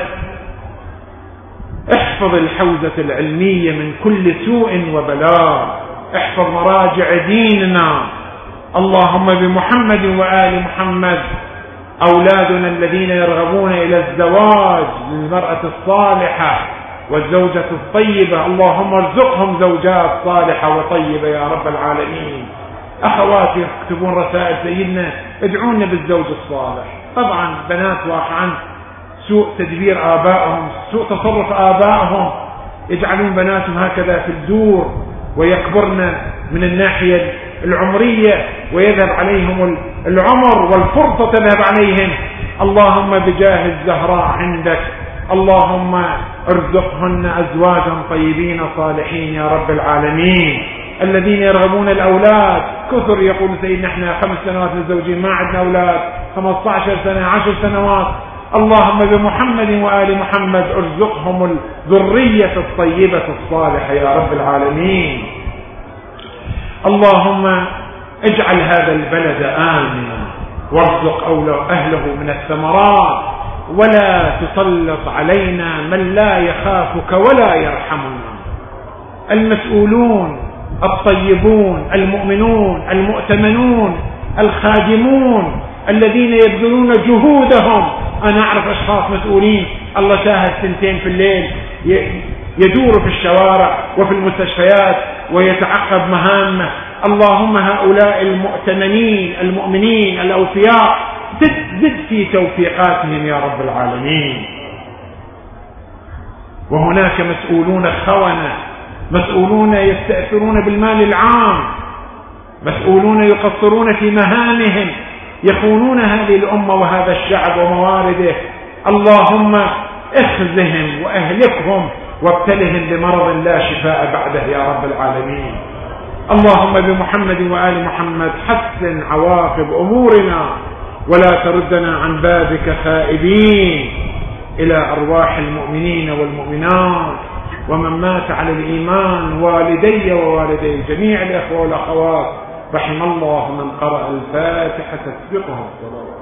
احفظ الحوزة العلمية من كل سوء وبلاء، احفظ مراجع ديننا. اللهم بمحمد وآل محمد أولادنا الذين يرغبون إلى الزواج للمرأة الصالحة والزوجة الطيبة، اللهم ارزقهم زوجات صالحة وطيبة يا رب العالمين. أخواتي يكتبون رسائل: سيدنا ادعونا بالزوج الصالح. طبعا بنات واقعا سوء تدبير آبائهم، سوء تصرف آبائهم، يجعلون بناتهم هكذا في الدور ويكبرن من الناحية العمرية ويذهب عليهم العمر والفرصة تذهب عليهم. اللهم بجاه الزهراء عندك اللهم ارزقهن أزواجا طيبين صالحين يا رب العالمين. الذين يرغبون الأولاد كثر، يقول سيدنا احنا خمس سنوات متزوجين ما عندنا أولاد، خمسة عشر سنة، عشر سنوات. اللهم بمحمد وآل محمد ارزقهم الذرية الطيبة الصالحة يا رب العالمين. اللهم اجعل هذا البلد آمنا وارزق أهله من الثمرات، ولا تسلط علينا من لا يخافك ولا يرحمنا. المسؤولون الطيبون المؤمنون المؤتمنون الخادمون الذين يبذلون جهودهم، أنا أعرف أشخاص مسؤولين الله شاهد سنتين في الليل يدور في الشوارع وفي المستشفيات ويتعقب مهامه. اللهم هؤلاء المؤتمنين المؤمنين الأوفياء زد, زد في توفيقاتهم يا رب العالمين. وهناك مسؤولون خونة، مسؤولون يستأثرون بالمال العام، مسؤولون يقصرون في مهامهم، يخونون هذه الأمة وهذا الشعب وموارده. اللهم اخزهم وأهلكهم وابتلهم بمرض لا شفاء بعده يا رب العالمين. اللهم بمحمد وآل محمد حسن عواقب أمورنا ولا تردنا عن بابك خائبين. إلى أرواح المؤمنين والمؤمنات ومن مات على الإيمان، والدي ووالدي جميع الأخوة والأخوات، رحم الله من قرأ الفاتحة تسبقه الصلاة.